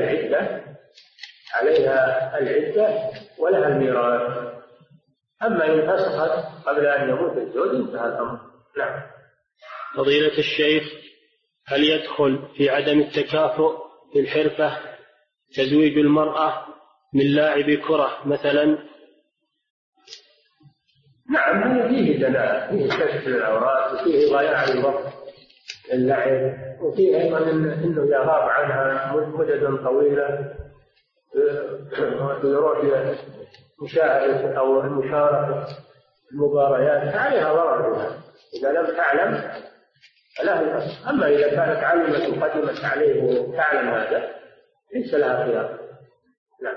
العدة ولها الميراث. أما إن فسخت قبل أن يموت الزوج انتهى الأمر. نعم. فضيلة الشيخ: هل يدخل في عدم التكافؤ في الحرفة تزويج المرأة من لاعب كرة مثلا؟ نعم، هذا فيه دلاء، فيه كشف العورات، وفيه ضياع الوقت اللعب، وفيه أيضا أنه يغاب عنها مدة طويلة ويروح مشاهدة أو مشاركة المباريات، عليها ضرر بها. إذا لم تعلم فلا الأصل. أما إذا كانت علمت وقدمت عليه وتعلم هذا ليس لها خيار. نعم.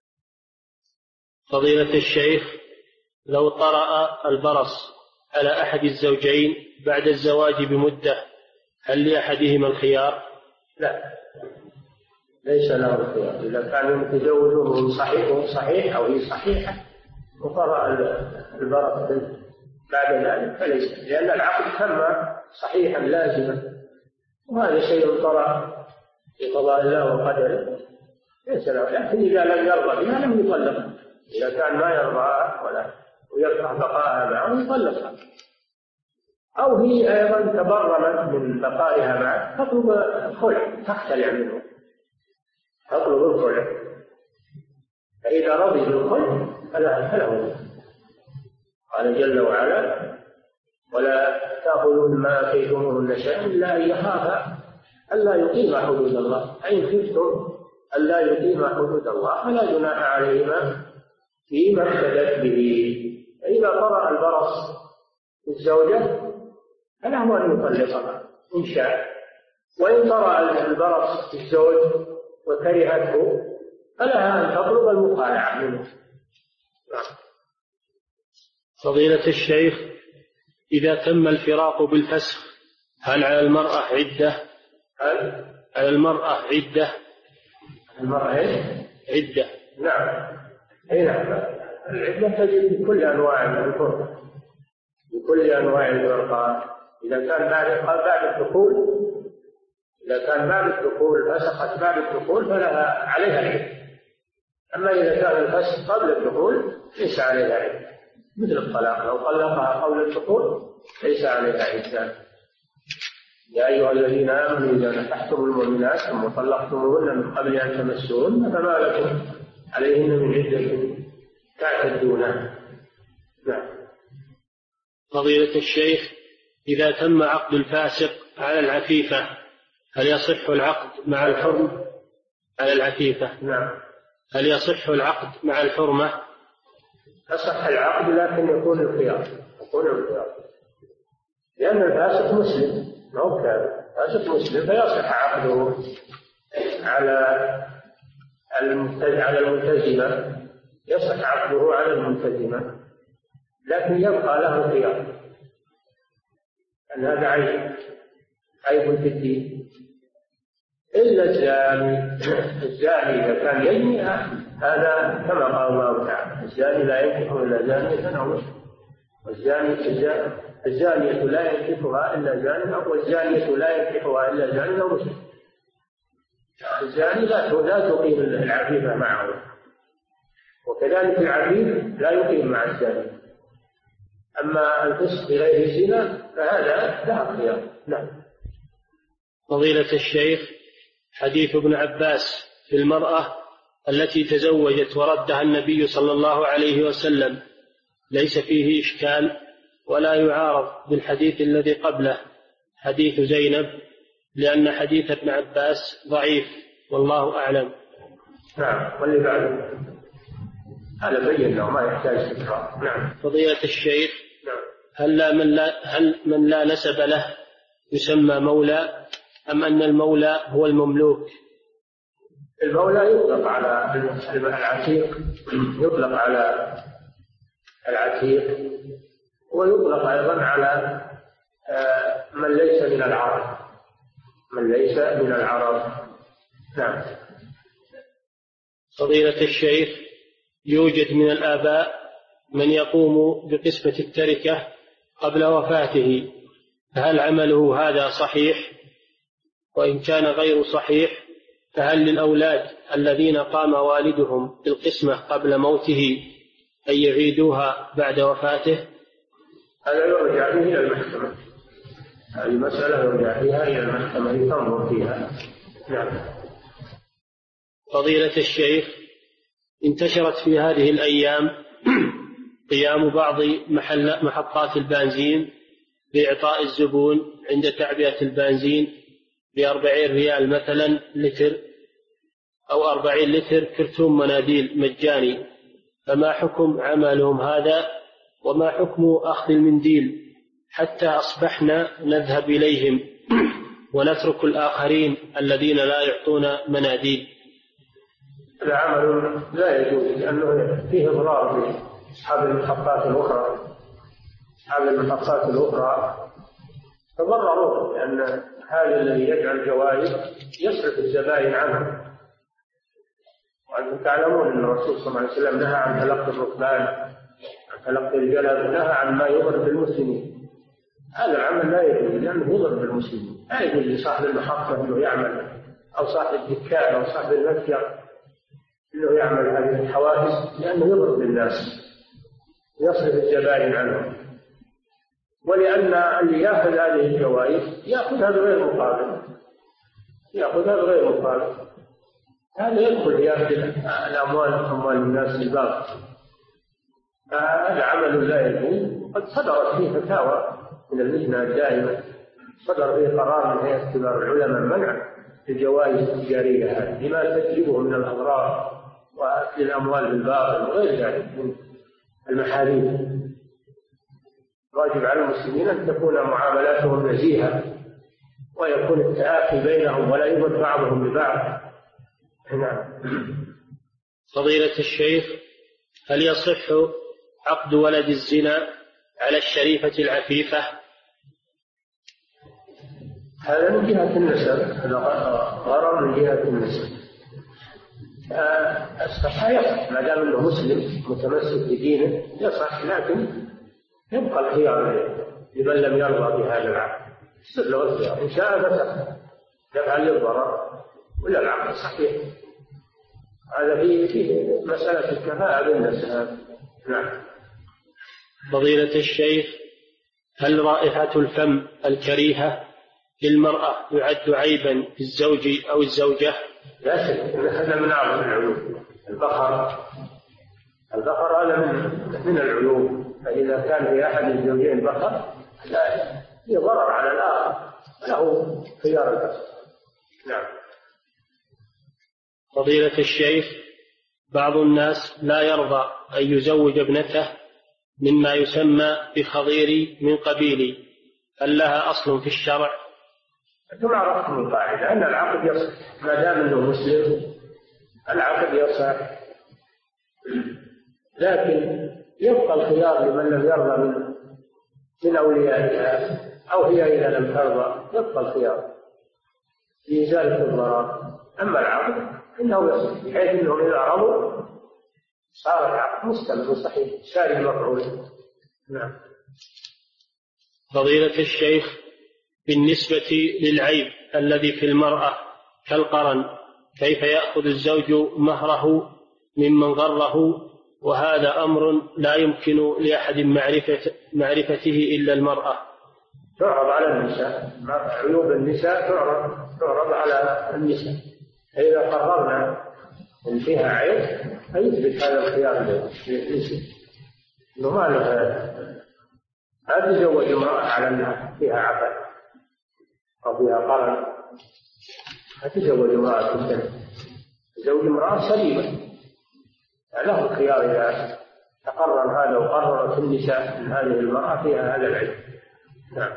فضيلة الشيخ: لو طرأ البرص على أحد الزوجين بعد الزواج بمدة هل لأحدهما الخيار؟ لا، ليس له الخيار. إذا كان متزوجه صحيح أو هي صحيحة وطرأ البرص بعد ذلك فليس، لأن العقد تم صحيحا لازما، وهذا شيء طرأ بقضاء الله وقدره ليس له. لكن إذا لم يرضى بها لم يطلقها. إذا كان ما يرضاها ولا ويكره بقاءها معه يطلقها. أو هي أيضا تبرمت من بقائها معه تطلب الخلع، تختلع منه، تطلب الخلع. فإذا رضي بالخلع فله. قال جل وعلا: ولا تأخذوا مما آتيتموهن شيئا إلا أن يخافا ألا يقيما حدود الله، فإن خفتم ألا يقيما حدود الله فلا جناح عليهما فيما افتدت به. فإذا طرأ البرص الزوجة فله أن يطلقها إن شاء، وإن طرأ البرص الزوج وكرهته فلها أن تطلب المخالعة منه. فضيلة الشيخ: إذا تم الفراق بالفسخ هل على المرأة عدة؟ على المرأة عدة. عدة. نعم. العدة تجد بكل أنواع الفرقة، بكل أنواع الفرقات. إذا كان بعد الدخول فسخت بعد الدخول فلها عليها العدة. أما إذا كان الفسخ قبل الدخول ليس عليها عدة، مثل الطلاق، لو طلقها قبل الدخول ليس عليها عدة. يا أيها الذين آمنوا إذا نكحتم المؤمنات ثم طلقتموهن من قبل أن تمسوهن فما لكم عليهن من عدة تعتدونها. فضيلة الشيخ، إذا تم عقد الفاسق على العفيفة هل يصح العقد مع الحرمة على العفيفة؟ نعم. هل يصح العقد مع الحرمة؟ يصح العقد لكن يكون الخيار، لأن الفاسق مسلم ما هو كافر، فاسق مسلم فيصح عقده على الملتزمة، يصح عقده على الملتزمة، لكن يبقى له الخيار، أن هذا عيب في الدين. إلا الزاني إذا كان يزني هذا كما قال الله تعالى: الزاني لا ينكح إلا زانية أو مشرك، الزانية لا ينكحها إلا زان، والزانية لا ينكحها إلا زان أو مشرك. الزاني لا تقيم العفيفة معه، وكذلك العفيف لا يقيم مع الزاني. أما الفسق بغير الزنا فهذا لا خيار. نعم. فضيلة الشيخ، حديث ابن عباس في المرأة التي تزوجت وردها النبي صلى الله عليه وسلم ليس فيه إشكال ولا يعارض بالحديث الذي قبله حديث زينب، لأن حديث ابن عباس ضعيف والله أعلم. نعم. واللي بعده هذا بينا وما يحتاج تكرار. نعم. فضيلة الشيخ، نعم. هل من لا نسب له يسمى مولى، أم أن المولى هو المملوك؟ المولى يطلق على العتيق، يطلق على العتيق، ويطلق أيضا على من ليس من العرب. نعم. فضيلة الشيخ، يوجد من الآباء من يقوم بقسمة التركة قبل وفاته، فهل عمله هذا صحيح؟ وإن كان غير صحيح فهل للأولاد الذين قام والدهم بالقسمة قبل موته أن يعيدوها بعد وفاته؟ هذا يرجع به إلى المحكمة، هذه مسألة يرجع فيها إلى المحكمة لتنظر فيها. نعم. فضيلة الشيخ، انتشرت في هذه الأيام قيام بعض محطات البنزين بإعطاء الزبون عند تعبئة البنزين ب40 ريال مثلا لتر، أو 40 لتر كرتون مناديل مجاني، فما حكم عملهم هذا؟ وما حكم أخذ المنديل حتى أصبحنا نذهب إليهم ونترك الآخرين الذين لا يعطون مناديل؟ هذا عمل لا يجوز، لأنه فيه إضرار بأصحاب المحطات الأخرى تضرروا، لأن هذا الذي يجعل جوائز يصرف الزبائن عنه. وأنتم تعلمون أن الرسول صلى الله عليه وسلم نهى عن تلقي الركبان، عن تلقي الجلب، نهى عن ما يضر بالمسلمين. هذا العمل لا يجوز لأنه يضر بالمسلمين. لا يجوز لصاحب المحطة أنه يعمل، أو صاحب الدكان أو صاحب المتجر أنه يعمل هذه الحوادث، لأنه يضر بالناس، يصرف الزبائن عنهم. ولأن اللي يأخذ هذه الجوائز يأخذها بغير مقابل، هذا يدخل في أموال الناس الباطل. هذا عمل لا يجوز. قد صدرت فيه فتاوى من اللجنة الدائمة، صدر فيه قرار من هيئة كبار العلماء منع الجوائز التجارية هذه لما تجلبه من الأضرار وأكل الأموال بالباطل وغير ذلك من المحارم. واجب على المسلمين أن تكون معاملاتهم نزيهة، ويكون التآخي بينهم ولا يضر بعضهم ببعض. نعم. فضيلة الشيخ، هل يصح عقد ولد الزنا على الشريفة العفيفة؟ هذا من جهة النسب، هذا غرر من جهة النسب. الصحة يصح ما دام أنه مسلم متمسك بدينه يصح، لكن يبقى الخيار لمن لم يرضى بهذا العقد. يصير له الخيار، إن شاء فسخ دفعا للضرر ولا العقد صحيح. هذا في مسألة الكفاءة بالنسب. نعم. فضيلة الشيخ، هل رائحة الفم الكريهة للمرأة يعد عيبا في الزوج أو الزوجة؟ لا شك أن هذا من أعظم العيوب. البخر هذا من العيوب فإذا كان في أحد الزوجين بقر لا يضرر على الآخر، له خيار الأصل. نعم. فضيلة الشيخ، بعض الناس لا يرضى أن يزوج ابنته مما يسمى بخضيري من قبيلي، هل لها أصل في الشرع؟ أنتم عرفتم القاعدة أن العقد يصح ما دام أنه مسلم، العقد يصح، لكن يبقى الخيار لمن لم يرضى من أوليائها، أو هي إذا لم ترضى يبقى الخيار لإزالة الضرر. أما العقد إنه يصح، بحيث أنهم إذا رضوا صار العقد مستمر صحيح ساري المفعول. نعم. فضيلة الشيخ، بالنسبة للعيب الذي في المرأة كالقرن، كيف يأخذ الزوج مهره ممن غره، وهذا أمر لا يمكن لأحد معرفته إلا المرأة؟ تعرض على النساء، عيوب النساء تعرض على النساء، فإذا قررنا أن فيها عيب فيثبت هذا الخيار للنساء، إنه ما تزوج امرأة على أنها فيها عقل أو فيها قرن، ما تزوج امرأة سليمة، تزوج امرأة سليمة، له الخيار إذا تقرر هذا وقررت النساء أن هذه المرأة فيها هذا العيب. نعم.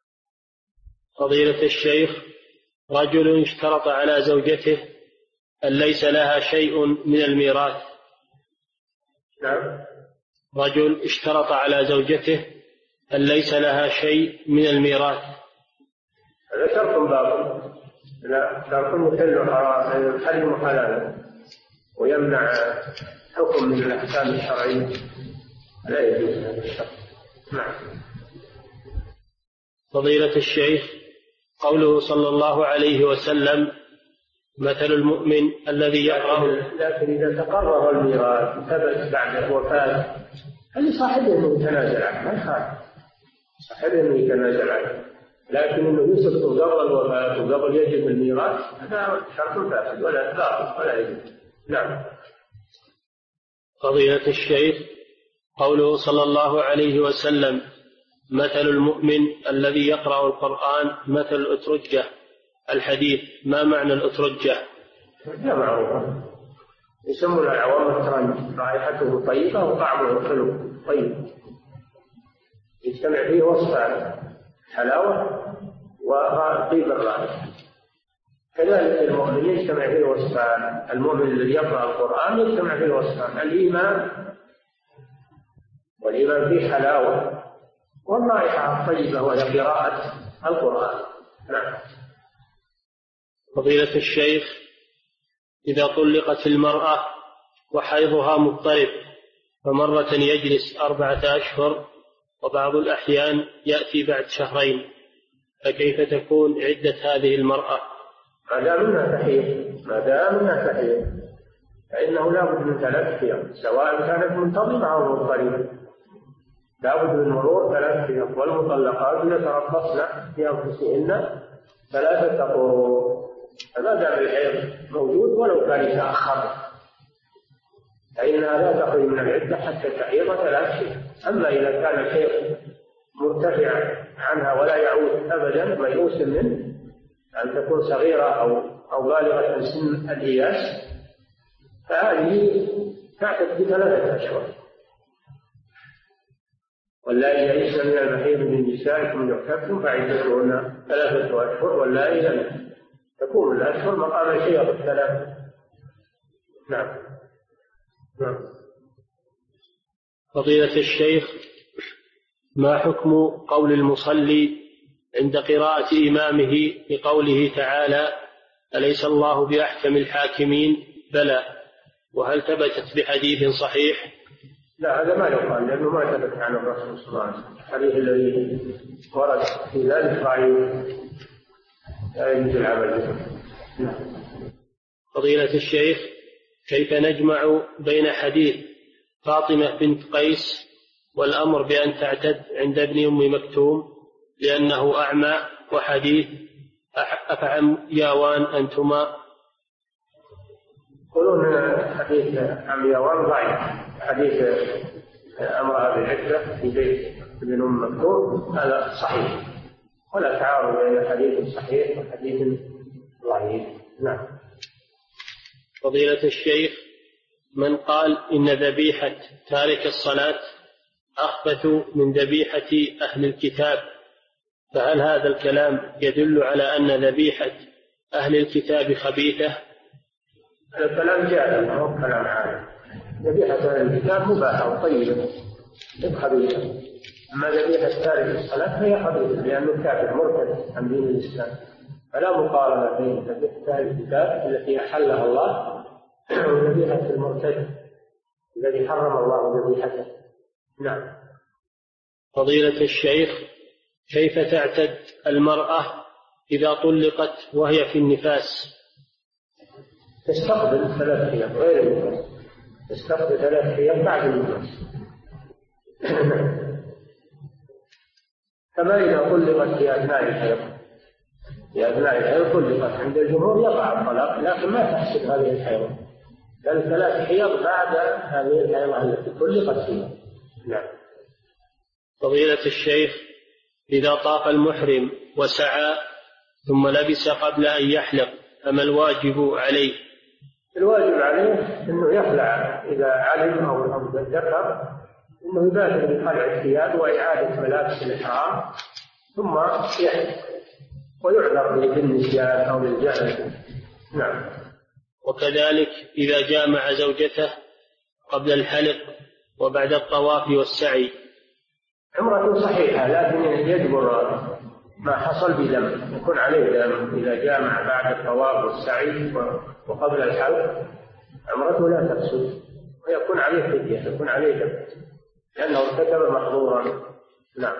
فضيلة الشيخ، رجل اشترط على زوجته أن ليس لها شيء من الميراث. نعم. رجل اشترط على زوجته أن ليس لها شيء من الميراث. هذا شرط باطل، لا شرط يحرم حلالا ويمنع حكم من الأحكام الشرعية، لا يجوز هذا الشرط. نعم. فضيلة الشيخ، قوله صلى الله عليه وسلم: مثل المؤمن الذي يقرأ. لكن إذا تقرر الميراث ثبت بعد وفاة فلصاحبه أنه يتنازل عنه، ما يخالف صاحبه أنه يتنازل عنه، لكن أنه يسقط قبل الوفاة وقبل يجب الميراث هذا شرط فاسد ولا يجوز. نعم. فضيلة الشيخ، قوله صلى الله عليه وسلم: مثل المؤمن الذي يقرأ القرآن مثل الأترجة، الحديث، ما معنى الأترجة؟ لا معروفة، يسمون العوام الترنج، رائحته طيبة وطعمه حلو طيب، يجتمع فيه وصفان: حلاوة وطيب الرائحة. كذلك المؤمن يجتمع فيه وصفان، المؤمن الذي يقرأ القرآن يجتمع فيه وصفان: الإيمان، والإيمان فيه حلاوة، والرائحة الطيبة وهي قراءة القرآن. نعم. فضيلة الشيخ، إذا طلقت المرأة وحيضها مضطرب فمرة يجلس 4 أشهر وبعض الأحيان يأتي بعد 2 شهر، فكيف تكون عدة هذه المرأة؟ ما دام انها تحيض فإنه لا بد من 3 أيام، سواء كانت منتظمة أو مضطربة، لا بد من مرور 3 أيام، والمطلقات يتربصن في أنفسهن 3 قروء، فما دام الحيض موجود ولو كان يتأخر فإنها لا تخرج من العدة حتى تحيض 3 أشهر. أما إذا كان الحيض مرتفع عنها ولا يعود أبدا ميؤوس منه، أن تكون صغيرة أو بالغة سن الإياس، فهذه تعتد ب3 أشهر. واللائي يئسن من المحيض من نسائكم يعتدن فعدتهن 3 أشهر، واللائي لم تكون الأشهر مقام الحيض 3. نعم. فضيلة الشيخ، ما حكم قول المصلي عند قراءة إمامه بقوله تعالى: أليس الله بأحكم الحاكمين؟ بلى. وهل ثبتت بحديث صحيح؟ لا، هذا ما يقال، لأنه ما ثبت عن الرسول صلى الله عليه وسلم. الحديث الذي ورد في ذلك ضعيف، لا يجوز العمل به. فضيلة الشيخ، كيف نجمع بين حديث فاطمة بنت قيس والأمر بأن تعتد عند ابن أم مكتوم لأنه أعمى، وحديث أفعمياوان أنتما؟ يقولون حديث عمياوان ضعيف، حديث أمرها بالعدة في بيت ابن أم مكتوم هذا صحيح، ولا تعارض بين حديث صحيح وحديث ضعيف. نعم. فضيلة الشيخ، من قال إن ذبيحة تارك الصلاة أخبث من ذبيحة أهل الكتاب، فهل هذا الكلام يدل على أن ذبيحة أهل الكتاب خبيثة؟ هذا الكلام جاهل، ما هو كلام عام. ذبيحة أهل الكتاب مباحة وطيبة ليس خبيثة، أما ذبيحة تارك الصلاة فهي خبيثة لأنه كافر مرتد عن دين الإسلام، فلا مقارنة بين ذبيحة أهل الكتاب التي أحلها الله وذبيحة المرتد الذي حرم الله ذبيحته. نعم. فضيلة الشيخ، كيف تعتد المرأة إذا طلقت وهي في النفاس؟ تستقبل 3 أيام غير النفاس، تستقبل 3 أيام بعد النفاس. كما إذا طلقت في أثناء الحيض، في أثناء الحيض طلقت عند الجمهور يقع الطلاق، لكن ما تحسب هذه الحيض، بل 3 حيض بعد هذه الحيض التي طلقت فيها. نعم. فضيلة الشيخ، إذا طاف المحرم وسعى ثم لبس قبل أن يحلق فما الواجب عليه؟ الواجب عليه أنه يخلع إذا علم أو ذكر، أنه يبادر بخلع الثياب وإعادة ملابس الإحرام ثم يحلق، ويعذر بالنسيان أو بالجهل. نعم. وكذلك إذا جامع زوجته قبل الحلق وبعد الطواف والسعي عمرته صحيحة، لكن يجبر ما حصل بدم، يكون عليه دم إذا جامع بعد الطواف والسعي وقبل الحلق، عمرته لا تفسد ويكون عليه فدية، يكون عليه دم لأنه ارتكب محظورا. نعم.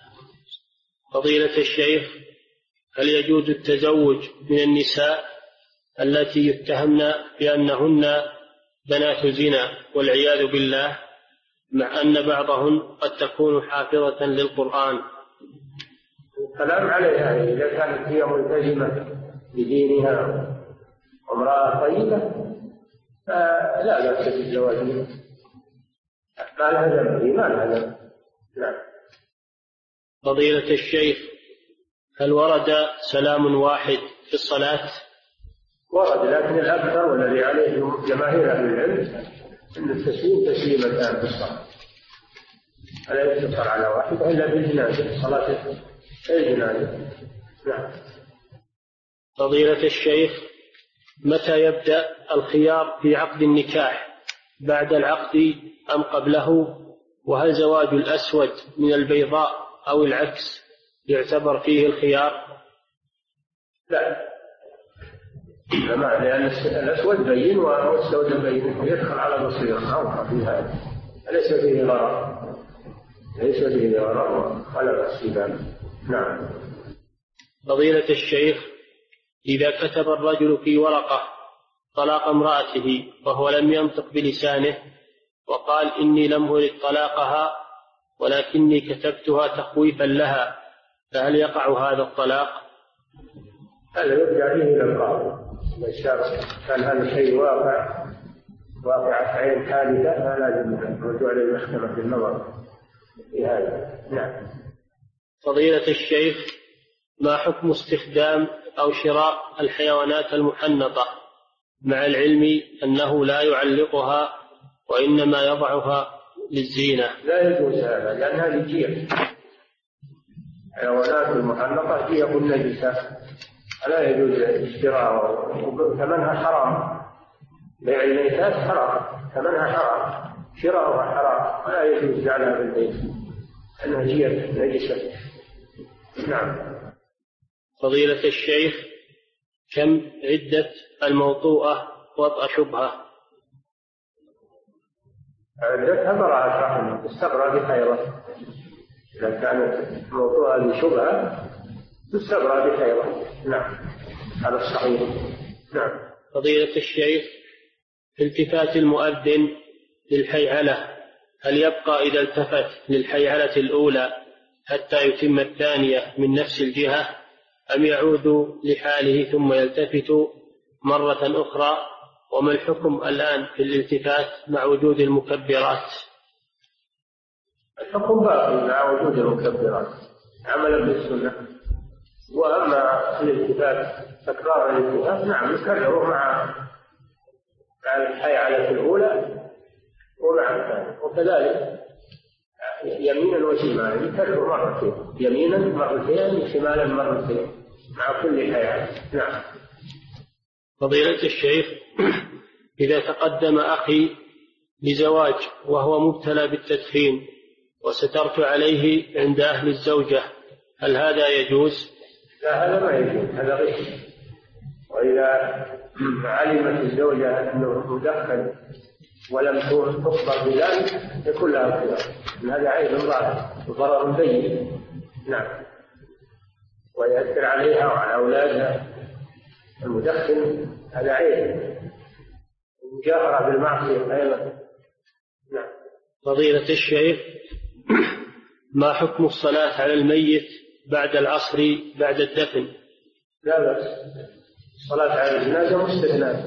فضيلة الشيخ، هل يجوز التزوج من النساء التي يتهمن بأنهن بنات زنا والعياذ بالله، مع أن بعضهن قد تكون حافظة للقرآن؟ الكلام عليها إذا كانت هي ملتزمة بدينها وامرأة طيبة فلا بأس بالزواج منها، ما لها ذنب، ما لها ذنب. نعم. فضيلة الشيخ، هل ورد سلام واحد في الصلاة؟ ورد، لكن الأكثر والذي عليه جماهير أهل العلم أن التسليم تسليمتان في الصلاة، فلا يقتصر على واحد إلا بالجنازة، صلاة الجنازة. نعم. فضيلة الشيخ، متى يبدأ الخيار في عقد النكاح، بعد العقد أم قبله؟ وهل زواج الأسود من البيضاء أو العكس يعتبر فيه الخيار؟ لا، لأن الأسود بين والسود بين، يدخل على بصيرة أوقع في هذا، ليس فيه غرض، ليس فيه غرض ولا بأس بذلك. نعم. فضيلة الشيخ، إذا كتب الرجل في ورقة طلاق امرأته وهو لم ينطق بلسانه وقال إني لم أرد طلاقها ولكني كتبتها تخويفا لها، فهل يقع هذا الطلاق؟ هذا يرجع به إلى القاضي، كان هذا الشيء واقع عين حادثة فلا لازم الرجوع للمحكمة في النظر في هذا. نعم. فضيلة الشيخ، ما حكم استخدام أو شراء الحيوانات المحنطة مع العلم أنه لا يعلقها وإنما يضعها للزينة؟ لا يجوز هذا، لأن هذه جية، الحيوانات المحنطة جية نجسة، لا يجوز اشتراءها، ثمنها حرام، بيع الميتات حرام، ثمنها حرام، شراؤها حرام، ولا يجوز جعلها في البيت أنها جية نجسة. نعم. فضيلة الشيخ، كم عدة الموطوءة وطأ شبهة؟ عدتها براءة رحم تستبرأ بحيضة، إذا كانت موطوءة بشبهة تستبرأ بحيضة. نعم، هذا الصحيح. نعم. فضيلة الشيخ، في التفات المؤذن للحيعلة هل يبقى إذا التفت للحيعلة الأولى حتى يتم الثانية من نفس الجهة، أم يعود لحاله ثم يلتفت مرة أخرى؟ وما الحكم الآن في الالتفات مع وجود المكبرات؟ الحكم باقي مع وجود المكبرات عملا بالسنة. وأما الالتفات تكرار الالتفات نعم نكرره مع الحيعلة الأولى ومع الثانية، وكذلك يمينا وشمالا يكرر مرتين، يمينا مرتين شمالا مرتين مع كل حيعلة. نعم. فضيلة الشيخ، إذا تقدم أخي لزواج وهو مبتلى بالتدخين وسترت عليه عند أهل الزوجة، هل هذا يجوز؟ لا، هذا ما يجوز، هذا غش. وإذا علمت الزوجة أنه مدخن ولم تخبر بذلك يكون لها خيار، هذا عيب ظاهر وضرر بين. نعم. ويأثر عليها وعلى أولادها. المدخن هذا عيب، المجاهرة بالمعصية أيضا. نعم. فضيلة الشيخ، ما حكم الصلاة على الميت بعد العصر بعد الدفن؟ لا بأس، الصلاة على الجنازة مستثناء،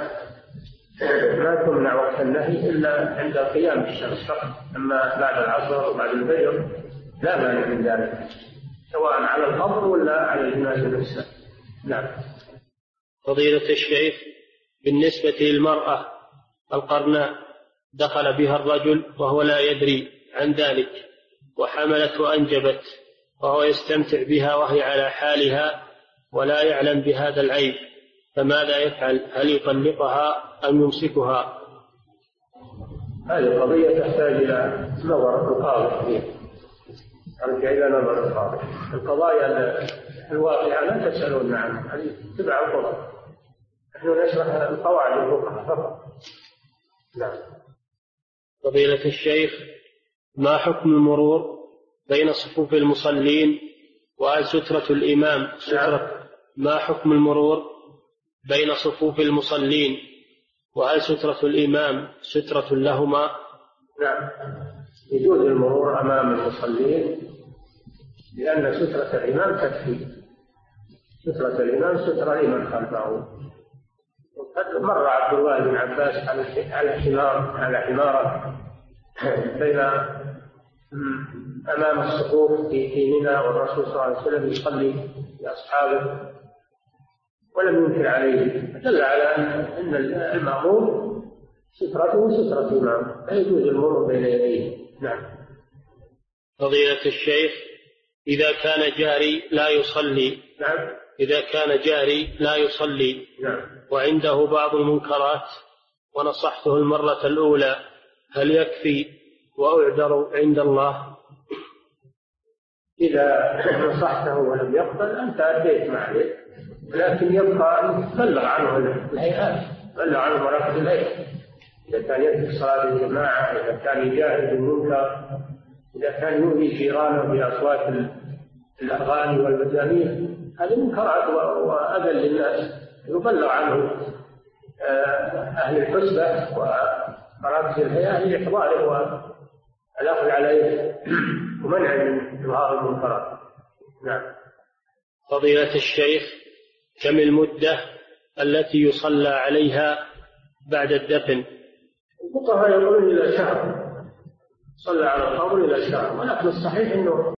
ما تمنع وقت النهي إلا عند قيام الشمس فقط، أما بعد العصر وبعد الفجر لا مانع من ذلك، سواء على القبر ولا على الجنازة نفسها. نعم. فضيلة الشيخ، بالنسبة للمرأة القرناء دخل بها الرجل وهو لا يدري عن ذلك وحملت وأنجبت وهو يستمتع بها وهي على حالها ولا يعلم بهذا العيب، فماذا يفعل؟ هل يطلقها أم يمسكها؟ هذه القضية تحتاج إلى نظر القاضي فيها، أرجع إلى نظر القاضي. القضايا الواقعة لا تسألون عنها، هذه تبع القضاء، نحن نشرح القواعد الفقهاء فقط. نعم. فضيلة الشيخ، ما حكم المرور بين صفوف المصلين وهل سترة الإمام ما حكم المرور بين صفوف المصلين وهل سترة الإمام سترة لهما؟ نعم، يجوز المرور أمام المصلين لأن سترة الإمام تكفي، سترة الإمام سترة لمن خلفه. وقد مر عبد الله بن عباس على حمارة بين أمام الصفوف في منى، والرسول صلى الله عليه وسلم يصلي لأصحابه ولم ينكر عليه، دل على أن المأمور سترته سترة الإمام، لا يجوز المرور بين يديه. نعم. فضيلة الشيخ، إذا كان جاري لا يصلي. نعم. إذا كان جاري لا يصلي. نعم. وعنده بعض المنكرات ونصحته المرة الأولى، هل يكفي وأعذر عند الله؟ إذا نصحته ولم يقبل أنت أديت ما عليك، لكن يبقى أن تبلغ عنه الهيئات، تبلغ عنه مراكز الهيئة، إذا كان يترك صلاة الجماعة، إذا كان يجاهد بالمنكر، إذا كان يؤذي جيرانه بأصوات الأغاني والمزامير، هذه منكرات وأذى للناس، يبلغ عنه أهل الحسبة ومراكز الهيئة لإحضاره والأخذ عليه ومنع من إظهار المنكرات. نعم. فضيلة الشيخ، كم المدة التي يصلى عليها بعد الدفن؟ الفقهاء يقولون إلى شهر، صلى على القبر إلى شهر، ولكن الصحيح أنه